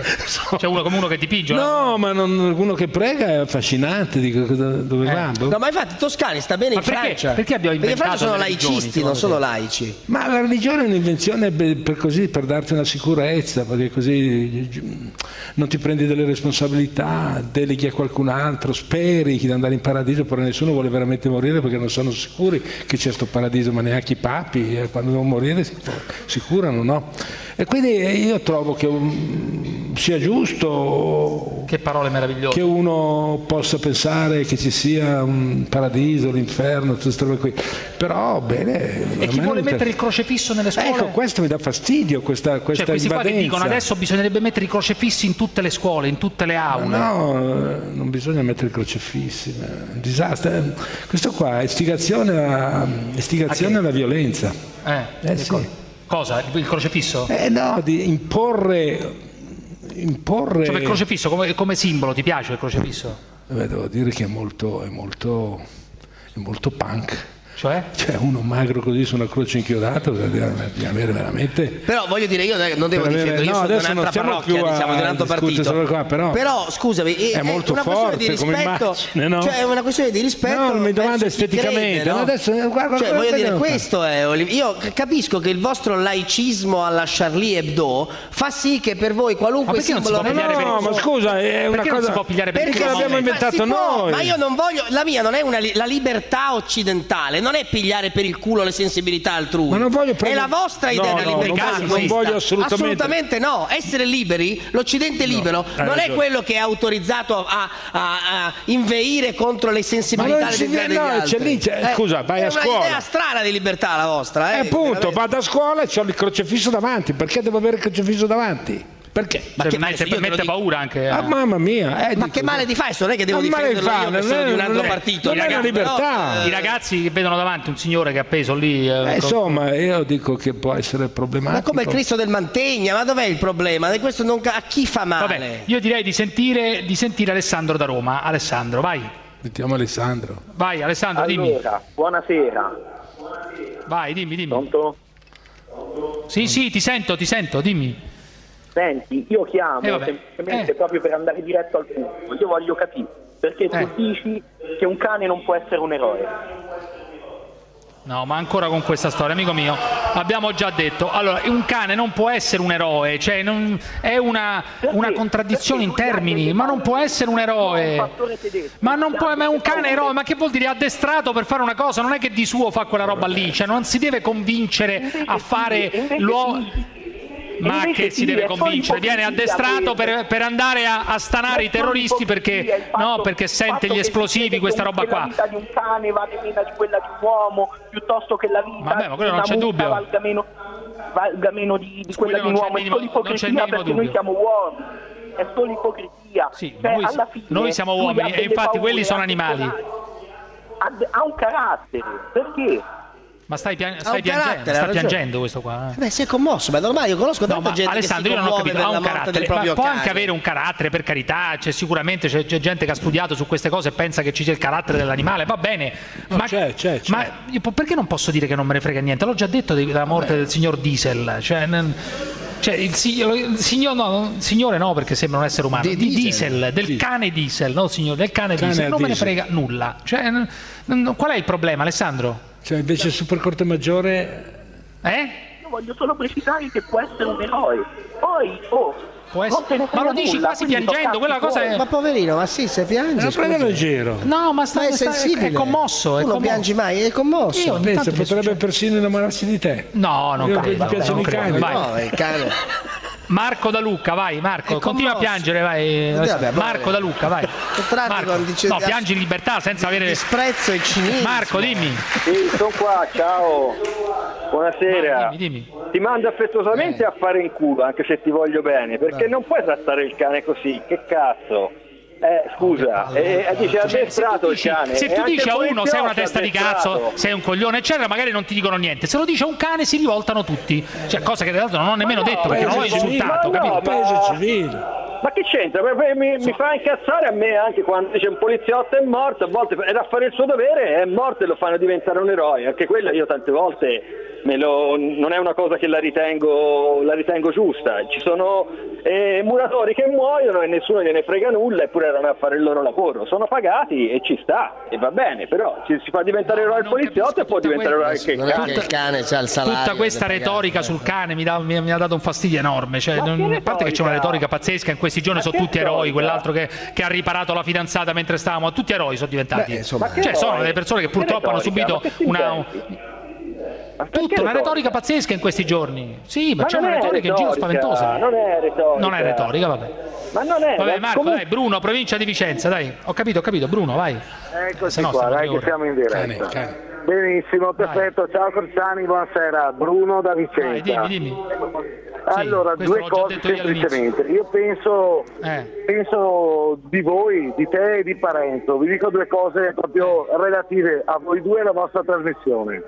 C'è uno come uno che dipinge? No, ma non- uno che prega è affascinante, dico, cosa- dove va? Boh. No, ma infatti Toscani sta bene Ma in perché- Francia. perché abbiamo Perché in Francia inventato sono le religioni, laicisti, non secondo sono te? laici. Ma la religione è un'invenzione per, per così, per darti una sicurezza, perché così non ti prendi delle responsabilità, deleghi a qualcun altro, speri di andare in paradiso, però nessuno vuole veramente morire perché non sono sicuri che c'è sto paradiso, ma neanche i papi, eh, quando devono morire si, si curano, no? E quindi io trovo che um, sia giusto Che parole meravigliose. che uno possa pensare che ci sia un paradiso, l'inferno, tutte queste robe qui. Però bene. E chi vuole mettere il crocefisso nelle scuole? Ecco, questo mi dà fastidio, questa, questa Cioè questi qua che invadenza. dicono adesso bisognerebbe mettere i crocefissi in tutte le scuole, in tutte le aule. No, eh, non bisogna mettere i crocefissi, è un disastro. Eh, Questo qua è istigazione, a, istigazione alla violenza. Eh, Eh sì. co- Cosa? Il crocefisso? Eh no, di imporre... imporre... Cioè il crocefisso come, come simbolo, ti piace il crocefisso? Beh, devo dire che è molto, è molto, è molto punk. Cioè? Cioè uno magro così su una croce inchiodata deve di avere veramente... Però voglio dire, io non devo Per avere- difendere, io no, sono di adesso non un'altra stiamo parrocchia, più a diciamo, di un altro discutere partito. solo qua, però- scusami, è, è molto una questione di forte come rispetto, immagine, no? cioè è una questione di rispetto. No, non mi domanda verso chi esteticamente, crede, no? ma adesso, guarda, guarda, Cioè, voglio guarda dire, che non fa. questo è Oli- io c- capisco che il vostro laicismo alla Charlie Hebdo fa sì che per voi qualunque Ma perché non si simbolo può pigliare per il No, ma scusa, è una Perché non cosa... si può pigliare per il perché culo? l'abbiamo Ma inventato si può, noi. ma io non voglio, la mia non è una li- la libertà occidentale, non è pigliare per il culo le sensibilità altrui. Ma non voglio È prendere- la vostra idea No, della no, libertà. non voglio- non questa. voglio assolutamente- Assolutamente no. Essere liberi, l'Occidente libero, hai non è ragione. quello che è autorizzato a, a- a inveire contro le sensibilità Ma non ci degli, viene- degli no, altri. c'è lì, c'è- scusa, vai è a una scuola. idea strana di libertà la vostra. Eh, Eh, appunto, veramente. vado a scuola e ho il crocefisso davanti. Perché devo avere il crocefisso davanti? Perché? Ma Cioè, che male, mette, se io te lo mette dico- paura anche. eh. Ah, mamma mia. eh, Ma dico- che male ti fai? Non è che devo Ma male difenderlo fa, io che non sono è- di un non altro è- partito. non è una ragazzi, però, libertà. eh, I ragazzi che vedono davanti un signore che è appeso lì. eh, Eh, con- insomma, io dico che può essere problematico. Ma come il Cristo del Mantegna? Ma dov'è il problema? Di questo non ca- a chi fa male? Vabbè, io direi di sentire, di sentire Alessandro da Roma. Alessandro, vai. Mettiamo Alessandro. Vai, Alessandro, dimmi. Allora, buonasera. Vai, dimmi, dimmi. Pronto? Sì, sì, ti sento, ti sento, dimmi. Senti, io chiamo Eh, vabbè. semplicemente Eh. proprio per andare diretto al punto. Io voglio capire perché tu Eh. dici che un cane non può essere un eroe. No, ma ancora con questa storia, amico mio, abbiamo già detto. Allora, un cane non può essere un eroe, cioè non, è una, una contraddizione in termini, ma non può essere un eroe. Ma non può, ma è un cane eroe, ma che vuol dire? È addestrato per fare una cosa, non è che di suo fa quella roba lì, cioè non si deve convincere a fare l'uomo. Ma che si deve convincere? Viene addestrato per, per andare a, a stanare i terroristi perché, no, perché sente gli esplosivi, questa roba qua. La vita di un cane vale meno di quella di un uomo, piuttosto che la vita Vabbè, ma quello di non una c'è mucca dubbio. valga meno, valga meno di, di quella di non un c'è uomo. È minimo- solo non c'è ipocrisia minimo perché dubbio. noi siamo uomini. È solo ipocrisia. Sì, Cioè, noi, alla fine, noi siamo lui uomini ha e delle infatti paure, quelli sono ha dei animali. coraggio, Ha, ha un carattere. Perché? Ma stai, pian- stai piangendo, sta piangendo questo qua. Eh. Beh, si è commosso, ma è normale, io conosco no, tanta gente Alessandro, che si io non ho commuove capito, ha un per la morte del carattere, proprio ma può cane. anche avere un carattere, per carità, c'è sicuramente c'è, c'è gente che ha studiato su queste cose e pensa che ci sia il carattere dell'animale, va bene. No, ma c'è, c'è, c'è. ma io, perché non posso dire che non me ne frega niente? L'ho già detto della morte del signor Diesel, cioè... Cioè, il, signor, il, signor, no, il signore no, perché sembra un essere umano, di, di diesel, diesel, del diesel. cane diesel, no signore, del cane, cane diesel, non diesel. Me ne frega nulla. Cioè, n- n- qual è il problema, Alessandro? Cioè, invece il Supercorte Maggiore... Eh? Io voglio solo precisare che può essere un eroe. Poi, oh... Può essere... Ma lo dici nulla, quasi piangendo, quella cosa è... Ma poverino, ma sì, se piange... Ma prende leggero. No, ma sta, ma è sensibile. È commosso. Tu è non commosso. piangi mai, è commosso. Io penso, potrebbe persino innamorarsi di te. No, non Io credo. Gli piacciono i cani. Vai. No, il cane... Marco da Lucca, vai Marco, continua a piangere, vai. Vabbè, Marco da Lucca, vai. Marco, dice, no, piangi in libertà senza avere disprezzo e cinismo. Marco, dimmi. Sì, sono qua, ciao. Buonasera. Vai, dimmi, dimmi. Ti mando affettuosamente eh. a fare in culo, anche se ti voglio bene, perché Beh. non puoi trattare il cane così, che cazzo? Eh, scusa, eh, eh, dice addestrato il cane. Se tu dici a uno sei una testa di cazzo, sei un coglione, eccetera, magari non ti dicono niente. Se lo dici a un cane si rivoltano tutti. Cioè, cosa che tra l'altro non ho nemmeno no, detto, perché non l'ho insultato, no, capito? Paese civile. Ma che c'entra? Mi, mi fa incazzare a me anche quando dice un poliziotto è morto, a volte era a fare il suo dovere, è morto e lo fanno diventare un eroe. Anche quella io tante volte me lo, non è una cosa che la ritengo, la ritengo giusta. Ci sono eh, muratori che muoiono e nessuno gliene frega nulla, eppure erano a fare il loro lavoro. Sono pagati e ci sta, e va bene, però ci si fa diventare eroe il poliziotto e può diventare eroe anche il cane. Il cane c'ha il salario. Tutta questa retorica sul cane mi, da, mi, mi ha dato un fastidio enorme. Cioè, non, a parte che c'è una retorica pazzesca, in questi giorni sono tutti eroi, quell'altro che, che ha riparato la fidanzata mentre stavamo, tutti eroi sono diventati. Beh, insomma, cioè, sono delle persone che purtroppo hanno subito una... Tutta una retorica pazzesca in questi giorni. Sì, ma, ma c'è una retorica, retorica in giro spaventosa. Non è retorica. Non è retorica, vabbè. Ma non è. Vabbè, Marco, comunque... dai, Bruno, provincia di Vicenza, dai. Ho capito, ho capito, Bruno, vai. Eccoci no, qua, dai che siamo in diretta. Cane, cane. Benissimo, perfetto. Vai. Ciao Corsani, buonasera. Bruno da Vicenza. Vai, dimmi, dimmi. Allora, sì, due cose semplicemente. Io penso, eh. penso di voi, di te e di Parenzo. Vi dico due cose proprio relative a voi due e alla vostra trasmissione.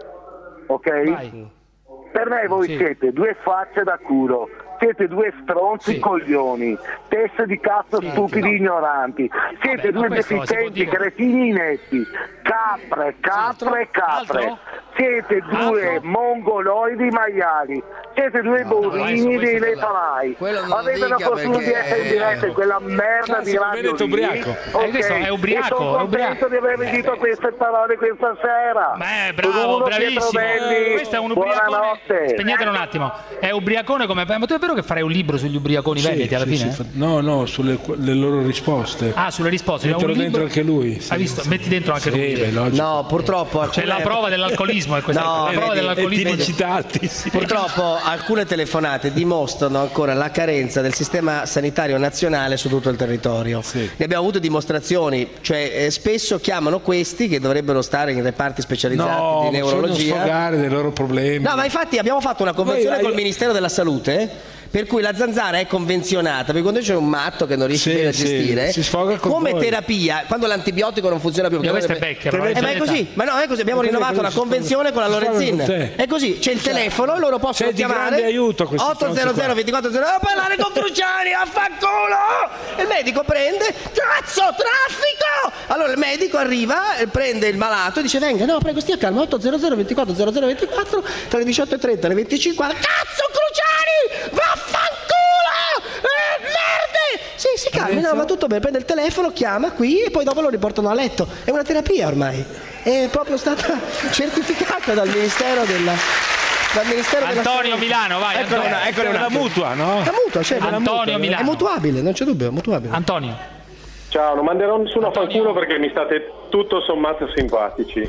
Ok? Vai. Per me voi sì. siete due facce da culo, siete due stronzi sì. coglioni, teste di cazzo sì, stupidi no. ignoranti, siete Vabbè, due deficienti, cretini inetti, capre, capre, sì, capre, altro? siete due altro? mongoloidi maiali, siete due no, bovini dei lepalai, avete la fortuna di essere in diretta in quella merda Cazzo, di radio lì, ubriaco. okay. È ubriaco, e sono contento di avervi eh, detto queste parole questa sera. Beh, bravo, Bruno, bravissimo. Belli, questo è un ubriacone. Spegnetelo un attimo. È ubriacone come... Ma tu è vero che farei un libro sugli ubriaconi sì, veneti alla sì, fine? Sì, no, no, sulle le loro risposte. Ah, sulle risposte. Mettilo un dentro libro... anche lui. Sì. Hai visto? Metti dentro anche sì, lui. Beh, no, purtroppo... Alcune... C'è la prova dell'alcolismo. È questa no, la prova vedi, dell'alcolismo. Citati, sì. Purtroppo alcune telefonate dimostrano ancora la carenza del sistema sanitario nazionale su tutto il territorio. Sì. Ne abbiamo avuto dimostrazioni, cioè eh, spesso chiamano questi che dovrebbero stare in reparti specializzati no, di neurologia. No, sfogare dei loro problemi. No, ma infatti abbiamo fatto una convenzione Poi, col hai... Ministero della Salute, per cui la zanzara è convenzionata, perché quando c'è un matto che non riesce sì, bene a gestire, sì, si sfoga con come voi. terapia, quando l'antibiotico non funziona più, perché questa è vecchia, però, eh, ma è così, ma no, è così, abbiamo rinnovato la convenzione con la Lorenzin. È così, c'è il telefono, loro possono chiamare otto zero zero ventiquattro zero a parlare con Cruciani, affanculo! E il medico prende, cazzo, traffico! Allora il medico arriva, prende il malato e dice venga, no, prego stia calmo, otto zero zero ventiquattro zero zero ventiquattro tra le diciotto e trenta e le venticinque, cazzo Cruciani! Vaffanculo! Eh, merde! Sì, si calmi, no, ma tutto bene, prende il telefono, chiama qui e poi dopo lo riportano a letto. È una terapia ormai. È proprio stata certificata dal Ministero della... Dal Ministero Antonio della Milano, vai. Eccolo, Antonio, eccolo una mutua, no? La mutua, cioè, Antonio mutua, Milano. È mutuabile, non c'è dubbio, è mutuabile. Antonio. Ciao, non manderò nessuno a fanculo perché mi state tutto sommato simpatici.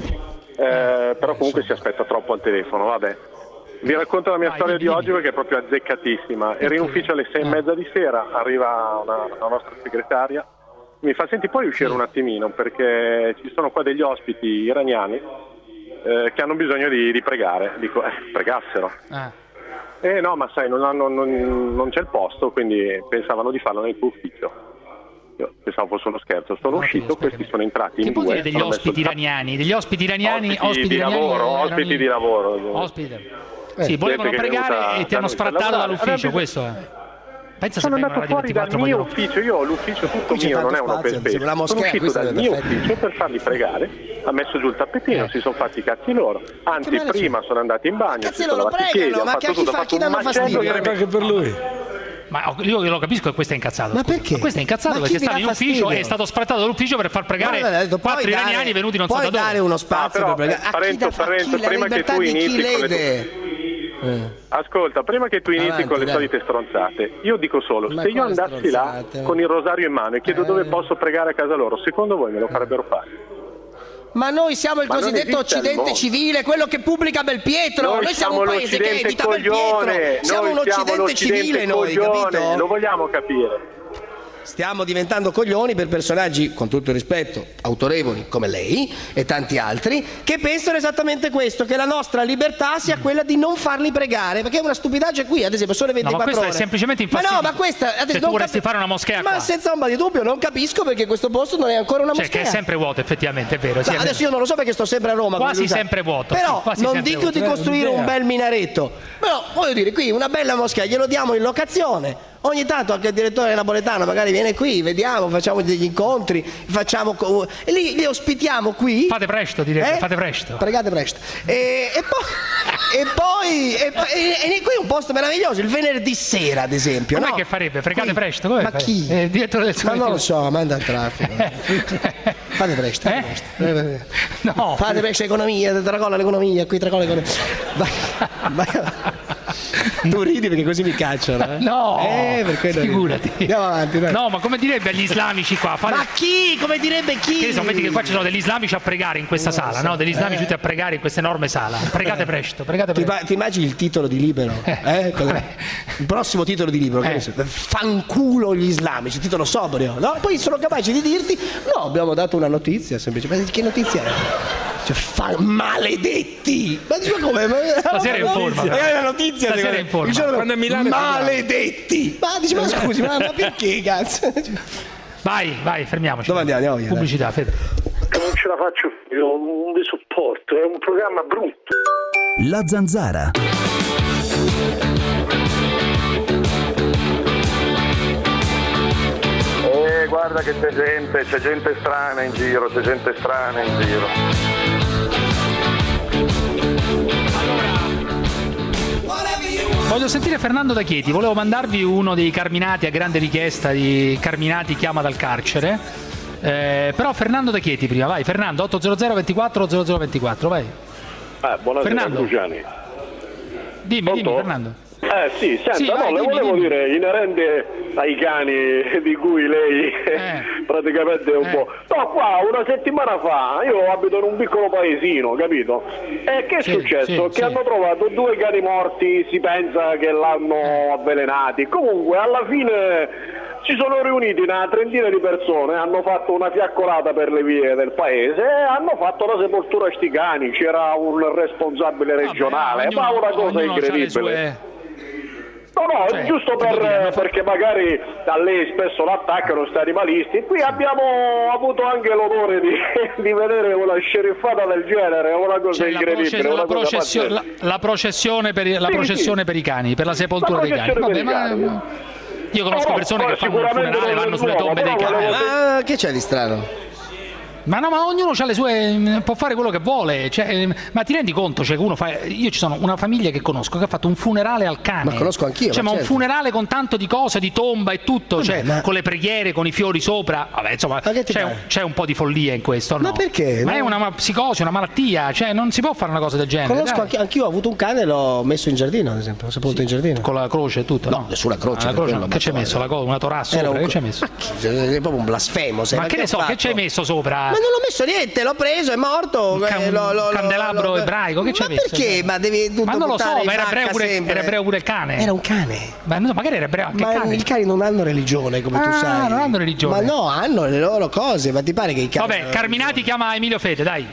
Eh, però comunque si aspetta troppo al telefono, vabbè. Vi racconto la mia Vai, storia dimmi, di oggi perché è proprio azzeccatissima. Ero in ufficio alle sei e mezza di sera, arriva una, una nostra segretaria, mi fa senti puoi uscire un attimino perché ci sono qua degli ospiti iraniani eh, che hanno bisogno di, di pregare. Dico, eh, pregassero. Ah. Eh no, ma sai, non, hanno, non, non c'è il posto, quindi pensavano di farlo nel tuo ufficio. Io pensavo fosse uno scherzo, sono no, uscito, questi sono entrati che in due. Che può dire degli ospiti iraniani? Degli ospiti iraniani, ospiti, ospiti di iraniani lavoro, ospiti di lavoro. Ospiti. Eh, sì, volevano pregare e ti hanno sfrattato dall'ufficio, questo è. Pensa sono andato fuori dal mio ufficio, io ho l'ufficio tutto mio, non è un open space. Sono uscito dal mio ufficio per farli pregare, ha messo giù il tappetino, si sono fatti i cazzi loro. Anzi, prima sono andati in bagno, si sono lavati i piedi, hanno fatto tutto, ha fatto un macello anche per lui. Ma io lo capisco che questo è incazzato. Ma perché? Ma questo è incazzato ma perché stava in ufficio fastidio? e è stato sfrattato dall'ufficio per far pregare detto, quattro dare, iraniani venuti non so da dove. Puoi dare uno spazio ah, per pregare. A Parenzo, chi da, Parenzo, chi, prima che tu inizi con le Eh. Ascolta, prima che tu inizi Avanti, con le dai. solite stronzate, io dico solo, Ma se io quale andassi là stronzate? con il rosario in mano e chiedo Eh. dove posso pregare a casa loro, secondo voi me lo farebbero fare? Ma noi siamo il Ma non cosiddetto esiste al occidente mondo. civile, quello che pubblica Belpietro. Noi, Noi siamo siamo un paese che l'occidente edita coglione, Belpietro. Siamo noi un siamo occidente l'occidente civile noi, coglione, capito? lo vogliamo capire. Stiamo diventando coglioni per personaggi, con tutto il rispetto, autorevoli come lei e tanti altri, che pensano esattamente questo, che la nostra libertà sia quella di non farli pregare, perché è una stupidaggine qui, ad esempio, sole No, ma ventiquattro questo ore. è semplicemente Ma infastidito. no, ma questa... Se non tu vorresti capi- fare una moschea Ma qua. senza ombra di dubbio, non capisco perché questo posto non è ancora una Cioè moschea. che è sempre vuoto, effettivamente, è vero. No, sì, è adesso vero. io non lo so perché sto sempre a Roma. Quasi come lui sa. sempre vuoto, Però sì, quasi non sempre dico vuoto. di costruire un bel minaretto. Però voglio dire, qui una bella moschea glielo diamo in locazione. Ogni tanto anche il direttore napoletano magari viene qui, vediamo, facciamo degli incontri, facciamo co- e li, li ospitiamo qui. Fate presto, direte, Eh? fate presto. Pregate presto. E, e poi, e poi e, poi- e- e qui è un posto meraviglioso, il venerdì sera ad esempio. Com'è no? che farebbe? Pregate Qui. presto? Com'è? Ma chi? Eh, direttore del Ma non lo solito. so, manda il traffico. Fate presto, fate presto. No. Fate presto economia, tracolla l'economia, qui tracolla l'economia. Vai, vai. Tu ridi perché così mi cacciano. Eh? No, eh, per quello figurati. ridi. Andiamo avanti, dai. No, ma come direbbe agli islamici qua? Fate... Ma chi? Come direbbe chi? Che ne so, metti che qua ci sono degli islamici a pregare in questa Non lo sala, so. no? Degli islamici Eh. tutti a pregare in questa enorme sala. Pregate presto, pregate Ti, presto. ti immagini il titolo di libro? Eh? Cosa- Il prossimo titolo di libro, che Eh. ne so, fanculo gli islamici, titolo sobrio, no? Poi sono capaci di dirti, no, abbiamo dato una notizia, semplicemente. Ma che notizia è? Cioè, fa- maledetti! Ma dico come? Stasera in forma. È una notizia, Stasera secondo me. in forma. Il giorno- Quando a Milano è maledetti! Ma dici, ma scusi, ma, ma perché, cazzo? Vai, vai, fermiamoci. Dove andiamo? Andiamo via, dai. Pubblicità, Fede. Non ce la faccio più, non vi sopporto, è un programma brutto. La Zanzara. Eh, guarda che c'è gente, c'è gente strana in giro, c'è gente strana in giro. Voglio sentire Fernando da Chieti, volevo mandarvi uno dei Carminati a grande richiesta di Carminati chiama dal carcere. Eh, però Fernando da Chieti prima, vai Fernando, ottocento ventiquattro zero zero ventiquattro, vai. Eh, buonasera Fernando. Luciani. Dimmi, Pronto? dimmi Fernando. Eh sì, senta, Sì, no, vai, le dimmi, volevo dimmi. dire, inerente ai cani di cui lei praticamente è un Eh. po'... No, qua una settimana fa, io abito in un piccolo paesino, capito? E che è Sì, successo? sì, che sì. hanno trovato due cani morti, si pensa che l'hanno avvelenati. Comunque, alla fine... Si sono riuniti una trentina di persone, hanno fatto una fiaccolata per le vie del paese e hanno fatto la sepoltura a sti cani. C'era un responsabile regionale, ognuno- ma una cosa ognuno c'ha le incredibile. sue- No, no, Cioè, è giusto che per, vuol dire, hanno fatto- perché magari a lei spesso l'attaccano sti animalisti. Qui abbiamo avuto anche l'onore di, di vedere una sceriffata del genere, è una cosa C'è la, incredibile. proces- una la cosa processio- la- pazzesca. la processione, per, i- la Sì, processione sì. per i cani, per la sepoltura La dei cani. processione Vabbè, per i ma- cani. io conosco No, no, persone poi che fanno un sicuramente funerale, non vanno è sulle nuovo, tombe dei però cani. volevo- Ma che c'è di strano? Ma no, ma ognuno ha le sue. Può fare quello che vuole. Cioè, ehm, ma ti rendi conto? Cioè, che uno fa. Io ci sono una famiglia che conosco che ha fatto un funerale al cane. Ma conosco anch'io, Cioè, ma ma un certo. funerale con tanto di cose, di tomba e tutto. Vabbè, cioè, ma- con le preghiere, con i fiori sopra. Vabbè, insomma, Ma che ti c'è, pare? un, c'è un po' di follia in questo, no? Ma perché? Ma No. è una ma- psicosi, una malattia. Cioè, non si può fare una cosa del genere. Conosco dai. anche, anch'io, ho avuto un cane e l'ho messo in giardino, ad esempio, l'ho sepolto in giardino. Con la croce e tutto. No, No, nessuna croce. Ah, la per croce quello, no. ma Che c'hai poi- messo? La co- una torassa Era sopra? un- Che c'hai messo? Ma chi? È proprio un blasfemo. sai, Ma che ho ne so, che fatto? c'hai messo sopra? Ma non l'ho messo niente, l'ho preso, è morto. Un ca- eh, lo- lo- un candelabro lo- lo- ebraico, che c'hai Ma messo? perché? Ma devi tutto Ma non lo so, buttare in ma era vacca ebreo pure, sempre. era ebreo pure il cane. Era un cane. Ma no, magari era ebreo anche Ma il cane. i cani non hanno religione, come tu Ah, sai. non hanno religione. Ma no, hanno le loro cose. Ma ti pare che i cani. Vabbè, Carminati chiama Emilio Fede, dai.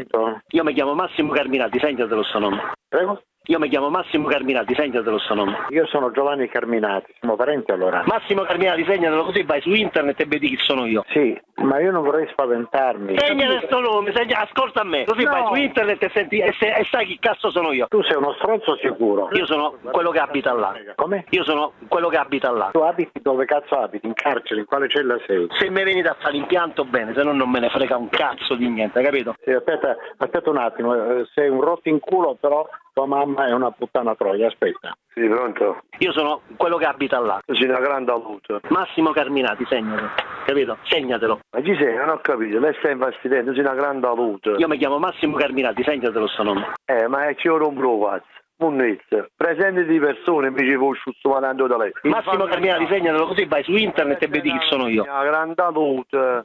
Pronto? Io mi chiamo Massimo Carminati, segnatelo sto nome. Prego? Io mi chiamo Massimo Carminati, segnatelo sto nome. Io sono Giovanni Carminati, siamo parenti allora. Massimo Carminati, segnatelo così vai su internet e vedi chi sono io. Sì, ma io non vorrei spaventarmi. Segnate sto nome, segna, ascolta a me, così No. vai su internet e, senti, e, se, e sai chi cazzo sono io. Tu sei uno stronzo sicuro. Io sono quello che abita là. Come? Io sono quello che abita là. Tu abiti dove cazzo abiti? In carcere? In quale cella sei? Se mi venite a fare l'impianto bene, se no non me ne frega un cazzo di niente, capito? Sì, aspetta, aspetta un attimo, eh, sei un rotto in culo, però tua mamma è una puttana troia, aspetta. Sì, pronto? Io sono quello che abita là. Tu sei una grande avuto. Massimo Carminati, segnatelo. Capito? Segnatelo. Ma chi sei? Non ho capito, lei sta infastidendo, sei una grande avuto. Io mi chiamo Massimo Carminati, segnatelo sto nome. Eh, ma ci ora un provazzo. Munnezza, presente di persone invece voi sto mandando da lei. Massimo Carminati, segnatelo così vai su internet e vedi chi sono io. Una grande avuto.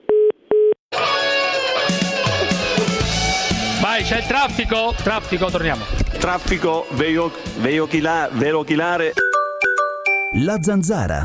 Vai, c'è il traffico. Traffico, torniamo. Traffico veo- veiochila- velochilare. La zanzara.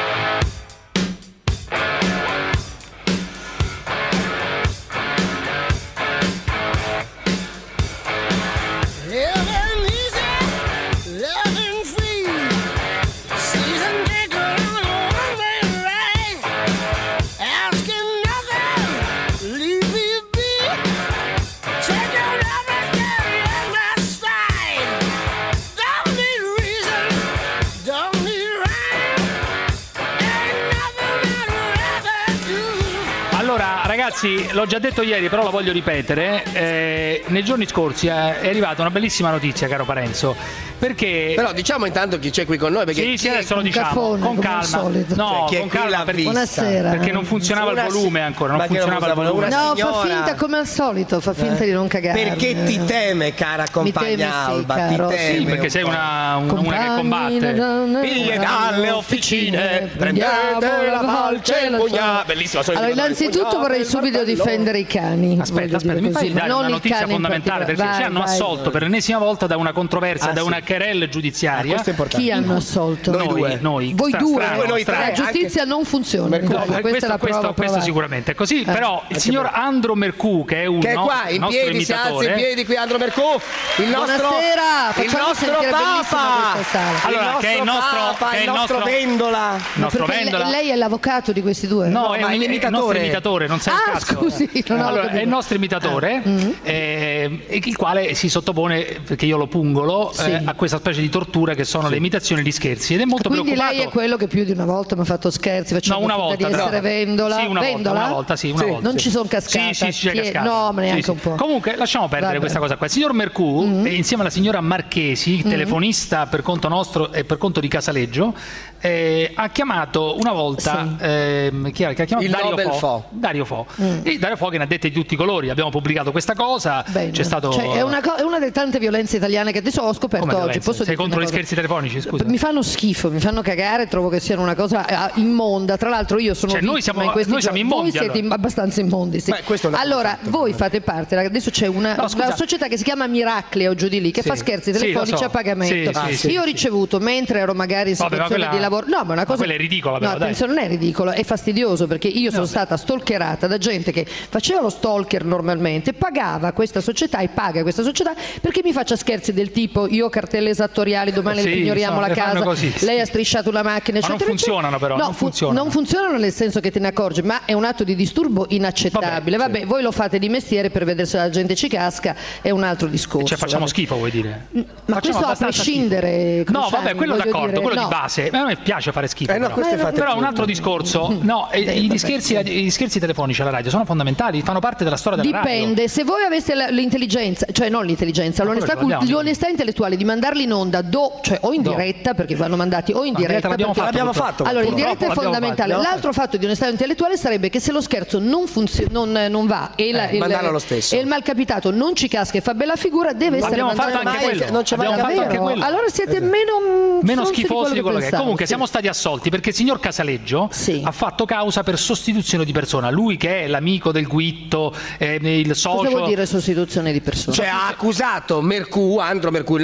Ragazzi, l'ho già detto ieri, però la voglio ripetere. Eh, nei giorni scorsi è arrivata una bellissima notizia, caro Parenzo. Perché. Però diciamo intanto chi c'è qui con noi. Perché sì, sì, adesso lo diciamo. Caffone, con calma. No, cioè, con calma perché, buonasera. perché non funzionava Una il volume si- ancora. Non ma che funzionava il non volume. una No, signora- fa finta come al solito, fa finta Eh? di non cagare. Perché ti teme, cara Mi compagna temi, sì, Alba, caro. ti teme. Sì, perché un sei po'. una, un- una che Compagni, combatte. Figlie dalle officine, prendete la falce e il pugnale. Bellissima. Allora, innanzitutto vorrei subito difendere i cani. Aspetta, voglio aspetta, dire mi fai così, dare non una il notizia cane in fondamentale perché particolare. ci hanno Vai, vai. assolto per l'ennesima volta da una controversia, Ah, da sì. una querelle giudiziaria. Ah, questo è importante. Chi hanno assolto? Noi due. Noi, Voi Stra- due, strano, noi tre. la strano. giustizia non funziona. Mercurio. Questa questo, è la questo- prova questo provata. sicuramente è così, Eh, però il signor Andro Mercù, che è un Che è no- qua, in nostro piedi, si alza in imitatore, piedi qui Andro Mercù, il nostro, Buonasera, il facciamo nostro sentire bellissima Papa, questa sala. Allora, il che è il nostro nostro- Papa, che è il il nostro nostro- Vendola. il nostro Perché Vendola. lei, lei è l'avvocato di questi due? No, No, è ma un è imi- l'imitatore. il nostro imitatore, non sai il Ah, cazzo. scusi, non ho Allora, capito. è il nostro imitatore, Ah, mm. eh, e il quale si sottopone, perché io lo pungolo, Sì. eh, a questa specie di tortura che sono le imitazioni di scherzi. Ed è molto Quindi preoccupato. lei è quello che più di una volta mi ha fatto scherzi, facendo No, una finta volta, di essere no. Vendola. Sì, una volta, Vendola? una volta, sì, una Sì. volta. Non ci sono cascata. Sì, sì, ci c'è Chi è? cascata. No, ma neanche Sì, un sì. po'. Comunque, lasciamo perdere Vabbè. questa cosa qua. Il signor Mercù, Mm. eh, insieme alla signora Marchesi, telefonista per conto nostro e per conto di Casaleggio, eh, ha chiamato una volta ehm, chi era che ha chiamato? Il Dario Nobel Fo. Fo. Dario Fo. Mm. E Dario Fo che ne ha dette di tutti i colori. Abbiamo pubblicato questa cosa. Bene. C'è stato. Cioè, è, una co- è una delle tante violenze italiane che adesso ho scoperto Come oggi. violenza? Posso Sei dirti contro una gli cosa? scherzi telefonici, scusa. Mi fanno schifo, mi fanno cagare, trovo che siano una cosa eh, immonda. Tra l'altro io sono Cioè, noi vittima siamo- in questi noi siamo giorni. immondi, Voi siete allora. im- abbastanza immondi, sì. Beh, questo è un altro Allora, fatto, voi però. fate parte, adesso c'è una, No, scusa. una società che si chiama Miraclea o giù di lì, che Sì. fa scherzi Sì, telefonici lo so. a pagamento. Sì, sì, sì, io ho sì. ricevuto, mentre ero magari in Vabbè, ma situazione quella- di lavoro. No, ma è una ma cosa. quella è ridicola, No, però, dai. attenzione, non è ridicolo, è fastidioso perché io sono stata stalkerata da gente che faceva lo stalker normalmente, pagava questa società e paga questa società perché mi faccia scherzi del tipo io ho cartelle esattoriali, domani Sì, le pignoriamo so, la le fanno casa, così, sì. lei ha strisciato una macchina, Ma non eccetera, eccetera. funzionano però, No, non fu- funzionano. non funzionano nel senso che te ne accorgi, ma è un atto di disturbo inaccettabile. Vabbè, Vabbè, voi lo fate di mestiere per vedere se la gente ci casca, è un altro discorso. Cioè, facciamo vabbè. schifo, vuoi dire? Ma Facciamo questo a abbastanza prescindere. schifo. No, Cruciani, vabbè, quello voglio d'accordo, dire, quello no. di base. A me piace fare schifo. Eh, no, però. questo è fatto Però un tutto. altro discorso. No, eh, Beh, i, vabbè, scherzi, gli scherzi telefonici alla radio sono fondamentali, fanno parte della storia della radio. Dipende, se voi aveste la- l'intelligenza, cioè non l'intelligenza, l'onestà, quello ce l'abbiamo, cult- l'onestà intellettuale di mandarli in onda do, cioè o in Do. diretta, perché vanno mandati o in Ma diretta. l'abbiamo perché- fatto, L'abbiamo purtroppo. fatto. Allora, in diretta è Purtroppo l'abbiamo fondamentale. fatto. L'altro fatto di onestà intellettuale sarebbe che se lo scherzo non, funzio- non, non va e, la- Eh, il- mandarlo lo stesso. e il malcapitato non ci casca e fa bella figura, deve essere Abbiamo mandato fatto in anche onda. quello. non c'è mai Abbiamo fatto Davvero? anche quello. Allora siete meno Meno stronzi schifosi di quello che è. pensavo, Comunque sì. siamo stati assolti perché il signor Casaleggio Sì. ha fatto causa per sostituzione di persona. Lui che è l'amico del Guitto, eh, il Cosa socio. vuol dire sostituzione di persona? Cioè ha accusato Mercù, Andro Mercù, il nostro Di aver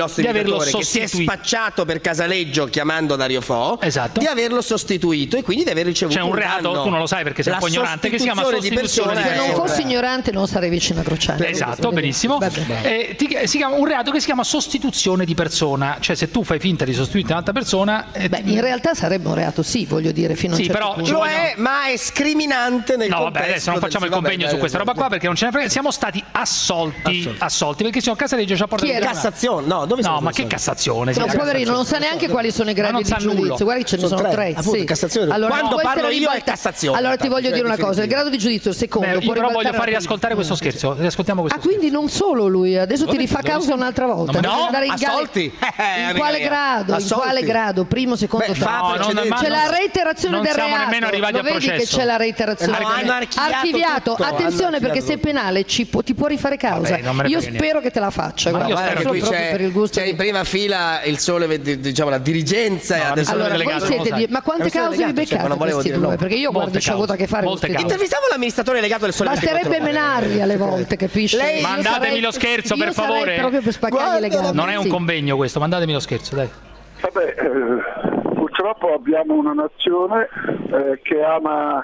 averlo che si è sostituito. spacciato per Casaleggio chiamando Dario Fo, Esatto. di averlo sostituito e quindi di aver ricevuto C'è un reato, danno. tu non lo sai perché sei un La po' ignorante, che si chiama sostituzione di sostituzione persona. Se non Eh, fossi vabbè. ignorante non sarei vicino a Crociano. Esatto, benissimo. Eh, ti- si chiama un reato che si chiama sostituzione di persona, cioè se tu fai finta di sostituire un'altra persona. eh, Beh, in realtà sarebbe un reato, sì, voglio dire, fino a Sì, un certo però punto. Lo è, ma è scriminante nel No, contesto. vabbè, adesso non facciamo il del- convegno vabbè, su questa roba qua perché non ce ne frega. Siamo stati assolti, assolti, assolti perché il signor Casaleggio ci ha portato Chi era? in tribunale. Cassazione, no, dove No, siamo ma che stati? Cassazione? No, Sì, poverino, non sa neanche quali sono i gradi non di sa nulla. giudizio. Guarda che ce ne Sono sono tre, tre. appunto, sì. Cassazione. Allora, Quando può parlo essere io è ribalta- Cassazione. Allora ti voglio Cioè, dire una cosa: il definitivo. grado di giudizio, il secondo. Beh, io può però voglio ribaltare farvi la- ascoltare questo scherzo. Riascoltiamo questo Ah, quindi non solo lui, adesso ti Dove- rifà dove causa siamo? un'altra volta. No, Deve no, andare in gara- assolti. Eh, In amica quale mia. grado? In Assolti. quale grado? Primo, secondo, Beh, terzo? fa No, non- precedente. ma C'è non- la reiterazione non del siamo reato. nemmeno arrivati Lo al vedi che processo. c'è la reiterazione No, del hanno reato. archiviato Archiviato. tutto, hanno Attenzione perché archiviato se è penale ci può- ti può rifare causa. Vabbè, non me ne Io frega niente. spero che te la faccia. Ma guarda, io spero Guarda, che qui proprio c'è, per il gusto c'è di- in prima fila il sole, ved- diciamo la dirigenza. No, e la adesso Allora, Allora, delegato, voi non lo siete sai. di- ma quante È un solo cause vi delegato, cioè, beccate non volevo questi dirlo. due? Perché io guarda, Molte ci ho avuto a che fare con Molte questi cause. tipi. Intervistavo l'amministratore delegato del sole. Basterebbe ventiquattro ore. menarli alle volte, capisci? Lei- Io Mandatemi sarei- lo scherzo, io per sarei favore. proprio per spaccargli le gambe. Non è un sì. convegno questo, mandatemi lo scherzo, dai. Vabbè, eh, purtroppo abbiamo una nazione eh, che ama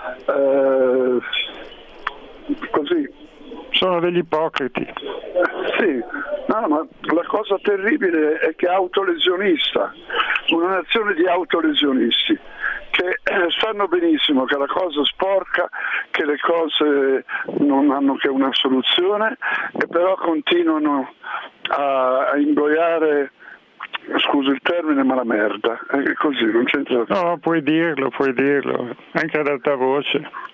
eh, così. Sono degli ipocriti. Sì, no, ma la cosa terribile è che è autolesionista, una nazione di autolesionisti che eh, sanno benissimo che la cosa sporca, che le cose non hanno che una soluzione e però continuano a, a ingoiare, scusa il termine, ma la merda, è così, non c'entra. No, puoi dirlo, puoi dirlo, anche ad alta voce.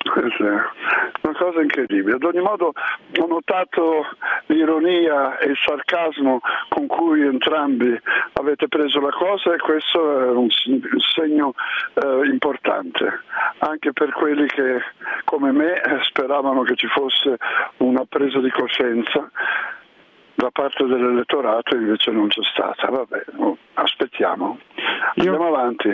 Una cosa incredibile. Ad ogni modo ho notato l'ironia e il sarcasmo con cui entrambi avete preso la cosa e questo è un segno eh, importante, anche per quelli che come me speravano che ci fosse una presa di coscienza da parte dell'elettorato, invece non c'è stata. Vabbè, aspettiamo. Andiamo avanti.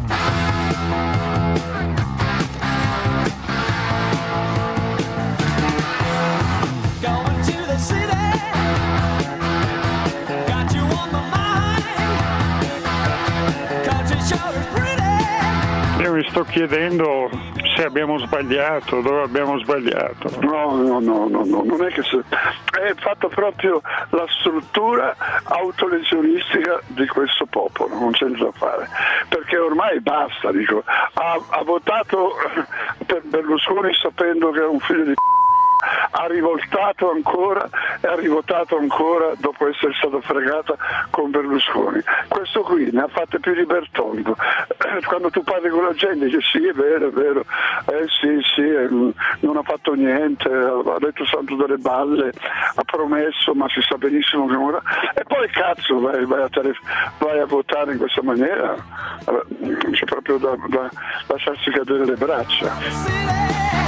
Io mi sto chiedendo se abbiamo sbagliato, dove abbiamo sbagliato. No, no, no, no, no, non è che se... è fatta proprio la struttura autolesionistica di questo popolo, non c'è niente da fare, perché ormai basta, dico, ha, ha votato per Berlusconi sapendo che era un figlio di ha rivoltato ancora e ha rivotato ancora dopo essere stato fregato con Berlusconi. Questo qui ne ha fatte più di Bertondo. Quando tu parli con la gente dice sì, è vero, è vero, eh sì, sì, eh, non ha fatto niente, ha detto santo delle balle, ha promesso, ma si sa benissimo che non... E poi cazzo vai, vai, a, tele... vai a votare in questa maniera, allora, c'è proprio da, da lasciarsi cadere le braccia.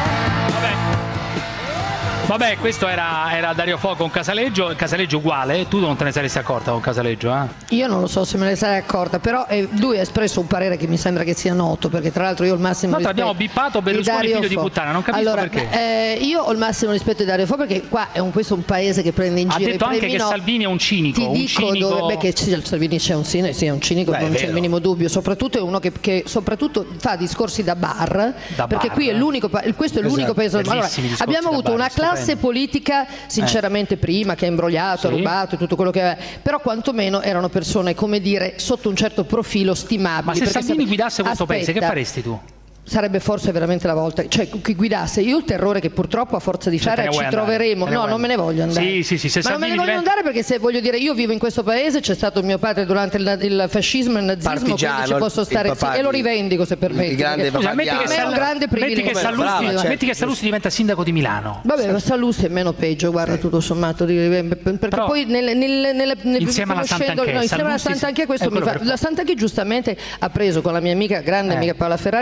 Vabbè, questo era, era Dario Fo con Casaleggio, Casaleggio uguale, tu non te ne saresti accorta con Casaleggio, eh? Io non lo so se me ne sarei accorta, però eh, lui ha espresso un parere che mi sembra che sia noto, perché tra l'altro io ho il massimo No, rispetto abbiamo bippato Berlusconi di Dario figlio di Fo. puttana, non capisco allora, perché. Eh, io ho il massimo rispetto di Dario Fo perché qua è un, questo è un paese che prende in Ha giro detto i anche premi che no. Salvini è un cinico, Ti un dico cinico... dove, beh, che sì, Salvini c'è un cinico, sì, è un cinico, Beh, non è c'è il vero. minimo dubbio, soprattutto è uno che, che soprattutto fa discorsi da bar, Da perché bar, qui è eh. l'unico pa- questo è l'unico Esatto, paese. Allora, bellissimi discorsi abbiamo da avuto bar, una classe stupendi. politica sinceramente prima che ha imbrogliato, ha Sì. rubato tutto quello che aveva, però quantomeno erano persone, come dire, sotto un certo profilo stimabili. Ma se perché Salvini se- guidasse questo paese, che Aspetta. faresti tu? Sarebbe forse veramente la volta, cioè chi guidasse. Io il terrore che purtroppo a forza di Cioè, te fare ne ci vuoi andare? troveremo. Te ne No, vuoi non me ne voglio andare. Sì, sì, sì, se Ma non me ne Salvini voglio diventa- andare perché se voglio dire io vivo in questo paese, c'è stato mio padre durante il, il fascismo e il nazismo, Partigiano, quindi ci posso il stare papà sì, e lo di- rivendico se permetti. il grande perché- Scusa, metti che, per me è un Sal- grande metti privilegio. che Sallusti, Brava, certo, metti che Sallusti diventa sindaco di Milano. Vabbè, Sallusti è meno peggio, guarda, tutto sommato, di- perché Però, poi nel, nel, nel, nel, insieme alla conoscendo- Santanchè, no, insieme alla Sallusti Santanchè questo è mi quello fa, per la Santanchè giustamente ha preso con la mia amica, grande Eh. amica Paola Ferrari,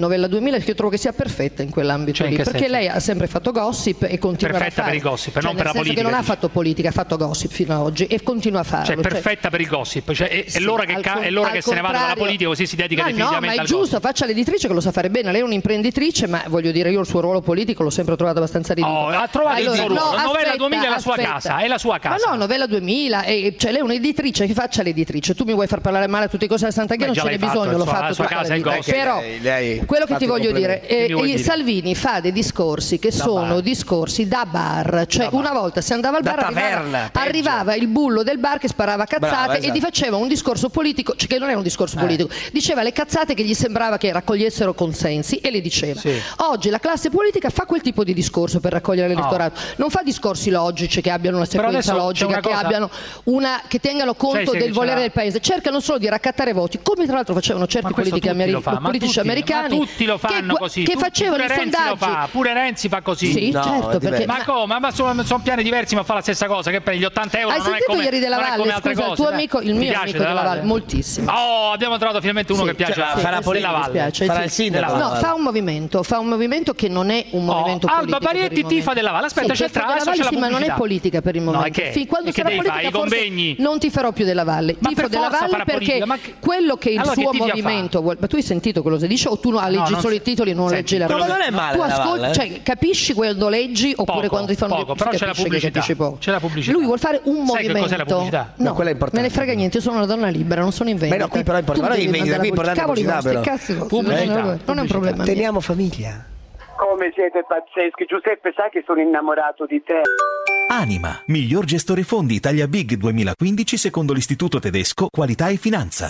Novella duemila, che io trovo che sia perfetta in quell'ambito Cioè, lì, in che perché senso? lei ha sempre fatto gossip e continua Perfetta a fare. per i gossip, Cioè, non per la nel senso politica, che non ha dici. fatto politica, ha fatto gossip fino ad oggi e continua a farlo. Cioè, perfetta per il gossip, cioè, è, Sì, è l'ora che, al ca- con- è l'ora al che se ne va dalla contrario- politica, così si dedica Ma no, ma definitivamente è al giusto, faccia l'editrice che lo sa fare bene. Lei è un'imprenditrice, ma voglio dire, io il suo ruolo politico l'ho sempre trovato abbastanza ridicolo. Oh, ha trovato il suo ruolo. no, Novella aspetta, duemila è la sua aspetta. casa, è la sua casa. Ma no, Novella duemila, e, cioè lei è un'editrice, che faccia l'editrice. Tu mi vuoi far parlare male a tutte le cose da Sant'Aghi, Beh, non già ce n'è l'hai fatto, bisogno, l'ho la sua- fatto la sua tutta casa la è il vita. gossip. Però Lei- lei- quello che fate ti voglio dire, complimenti. eh, Che mi vuoi i- dire? Salvini fa dei discorsi che sono bar. discorsi da bar, cioè una volta si andava al Da bar, arrivava, taverna, peggio. arrivava il bullo del bar che sparava cazzate Brava, e esatto. gli faceva un discorso politico, cioè che non è un discorso politico, diceva le cazzate che gli sembrava che raccogliessero consensi e le diceva. Sì. Oggi la classe politica fa quel tipo di discorso per raccogliere l'elettorato, non fa discorsi logici che abbiano una Però sequenza adesso c'è logica, una che cosa- abbiano una che tengano Sai, conto sì, del che volere c'era- del paese, cercano solo di raccattare voti, come tra l'altro facevano certi Ma questo politici, tutti ameri- lo fa, ma politici tutti- americani ma tutti lo che, fanno gu- così, che tutti- facevano pure i Renzi lo sondaggi. fa, pure Renzi fa così. Sì, No, certo, è perché diverso. Ma come? Ma sono, sono piani diversi, ma fa la stessa cosa. Che per gli ottanta euro hai non è sentito come, ieri della non è come Valle? altre Scusa, il cose. tuo dai. amico, il Ti mio piace amico della Valle, moltissimo. Oh, abbiamo trovato finalmente uno Sì, che piace cioè, a- sì, farà questo politica, mi Valle. dispiace, farà sì. il sindaco. No, fa un movimento, fa un movimento che non è un movimento Oh, politico. Alba Parietti per il momento. tifa della Valle. Aspetta, Sì, c'è il tifa della trasso, Valle, c'è la sì, ma non è pubblicità. politica per il No, momento. e che? Fin quando E che sarà devi politica fare? I forse convegni? non tiferò più della Valle. Ma Tifo per della forza Valle farà perché politica, ma che- quello che il Allora che suo tifi a movimento vuole. Ma tu hai sentito quello che dice o tu no, leggi non solo so. i titoli e non Senti, leggi la quello roba? che- non è male Tu della ascolti, Valle, eh? cioè capisci quando leggi oppure Poco, quando ti fanno poco, si però c'è la capisce che pubblicità. capisci poco. C'è la pubblicità. Lui vuol fare un Sai che movimento. cos'è la pubblicità? No, No, quella è importante. me ne frega niente, io sono una donna libera, non sono in vendita. Beh, no, qui però è importante, Tu non è in devi vendita, mandare qui è la importante pubblicità. la Cavoli vostri, pubblicità, cazzi però. vostri, non è- Pubblicità, non è un problema mio. Teniamo famiglia. Come siete pazzeschi, Giuseppe, sai che sono innamorato di te. Anima, miglior gestore fondi Italia Big duemilaquindici secondo l'Istituto Tedesco Qualità e Finanza.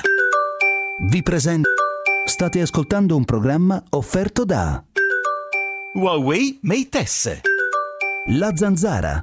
Vi presento. State ascoltando un programma offerto da Huawei Mate S. La Zanzara.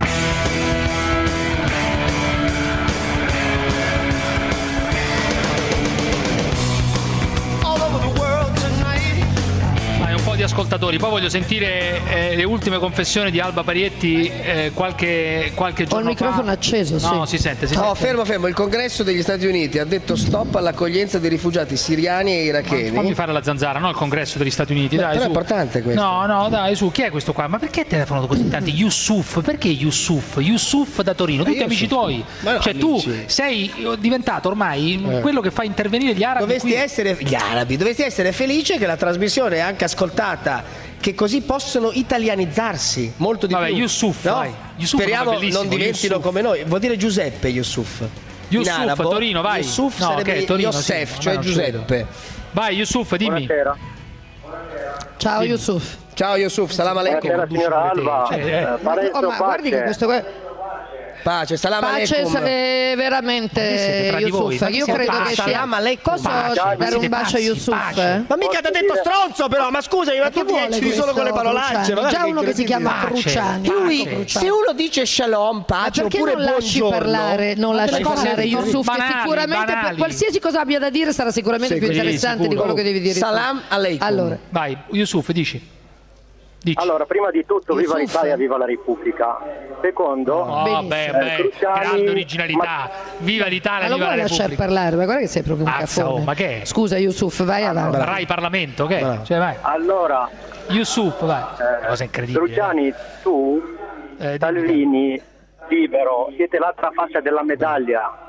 Hai un po' di ascoltatori, poi voglio sentire eh, le ultime confessioni di Alba Parietti eh, qualche, qualche Ho il giorno microfono fa. acceso, sì. No, si sente, si No, sente. fermo, fermo. Il congresso degli Stati Uniti ha detto stop all'accoglienza dei rifugiati siriani e iracheni. Fammi fare la zanzara, no? Il congresso degli Stati Uniti, dai. Però è su. importante questo. No, no, dai, su. Chi è questo qua? Ma perché telefonano così tanti? Yusuf, perché Yusuf? Yusuf da Torino, tutti Yusuf. amici tuoi. Ma no, cioè, amici. tu sei diventato ormai Eh. quello che fa intervenire gli arabi. Dovresti qui. essere gli arabi, dovresti essere felice che la trasmissione è anche ascoltata, che così possono italianizzarsi molto di Vabbè, più. Yusuf, no? vai. Yusuf Speriamo è bellissimo, non diventino Yusuf. come noi. Vuol dire Giuseppe Yusuf. Yusuf, In arabo, Torino, vai. Yusuf No, sarebbe ok, Torino, Yosef, sì. cioè Vabbè, non ci Giuseppe. Vai, Yusuf, dimmi. Buonasera. Ciao Yusuf. Ciao Yusuf, salam alaikum. Buonasera signora Alba. Cioè, eh. Eh, Parenzo, Oh, ma guardi che pace. questo qua- Pace, salam Pace alaikum. eh, Ma che veramente siete tra di voi? Yusuf. Ma che Io siete credo che pazzi? sia. Salam alaikum. Posso Pace, dare siete un bacio a pazzi, Yusuf? pace. Ma mica ti ha detto stronzo però, ma scusami, ma Che tu ti vuole eccidi solo questo con le parolacce. Cruciani? guarda Già che uno che si incredibile. chiama Pace. Cruciani. Lui, Cruciani. se uno dice shalom, Ma pace perché oppure non lasci buongiorno, parlare, non ma lasci delle cose parlare Yusuf, che banali, sicuramente per banali. qualsiasi cosa abbia da dire sarà sicuramente Sì, più sì, interessante di sicuro. quello che devi dire tu. Salam alaikum. Allora, Vai, Yusuf, dici. Dici. Allora, prima di tutto, viva Yusuf. l'Italia, viva la Repubblica. Secondo, Oh, benissimo. beh, Eh, beh, Cruciani, grande originalità. Viva l'Italia, ma lo viva vuoi la lasciare Repubblica. parlare? Ma guarda che sei proprio un Mazza, caffone. oh, ma che è? Scusa Yusuf, vai avanti. Rai Parlamento, che? Bravo. Cioè, vai. allora, Yusuf, vai. eh, Cosa incredibile. Cruciani, tu, Eh, dimmi. Salvini, Libero, siete l'altra faccia della medaglia.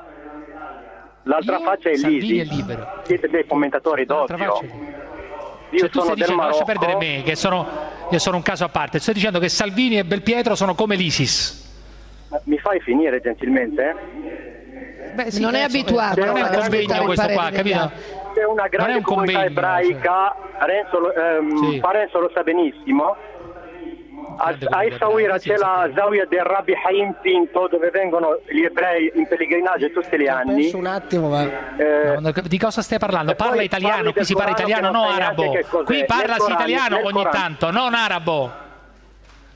L'altra Io, faccia è Salvini l'I S I. e Libero. Siete dei commentatori L'altra d'odio. faccia è Libero. Io Cioè, tu sono stai del dicendo, lascia Marocco. perdere me, che sono, io sono un caso a parte. Stai dicendo che Salvini e Belpietro sono come l'ISIS. Mi fai finire gentilmente? Beh, Non è cazzo, abituato eh, non è a un convegno ascoltare i questo qua, pareri degli capito? altri. C'è una Non è grande un comunità convegno, ebraica, Renzo, lo- ehm, Sì. Parenzo lo sa benissimo. A, Grande a comunità Essaouira ebraica, sì, c'è sì, la sì. Zawiya del Rabbi Haim Pinto, dove vengono gli ebrei in pellegrinaggio tutti gli anni. Penso un attimo, ma Eh, No, di cosa stai parlando? E Parla poi italiano, parli qui del si parla Corano italiano, che non non sai arabo. neanche che cos'è. Qui Nel parlasi Corano- italiano nel ogni Corano. tanto, non arabo.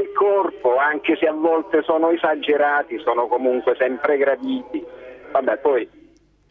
il corpo, anche se a volte sono esagerati, sono comunque sempre graditi. Vabbè, poi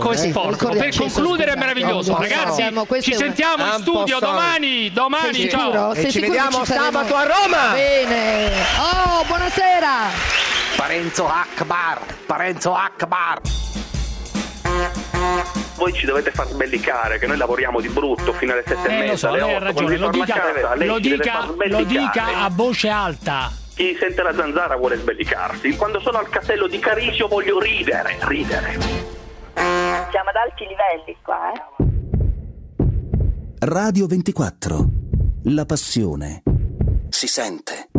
Rocco e Sporco. Per concludere è meraviglioso, ragazzi. Ci sentiamo in studio domani. Domani, ciao. E ci vediamo sabato a Roma. Bene. Oh, buonasera. Parenzo Akbar, Parenzo Akbar. Voi ci dovete far sbellicare che noi lavoriamo di brutto fino alle sette eh, e mezza, lo so, alle lei ha otto. ragione, lo dica, casa, lei lo, ci deve dica, far lo sbellicare. dica a voce alta. Chi sente la zanzara vuole sbellicarsi. Quando sono al castello di Carisio voglio ridere, ridere. Siamo ad alti livelli qua, eh? Radio ventiquattro. La passione si sente.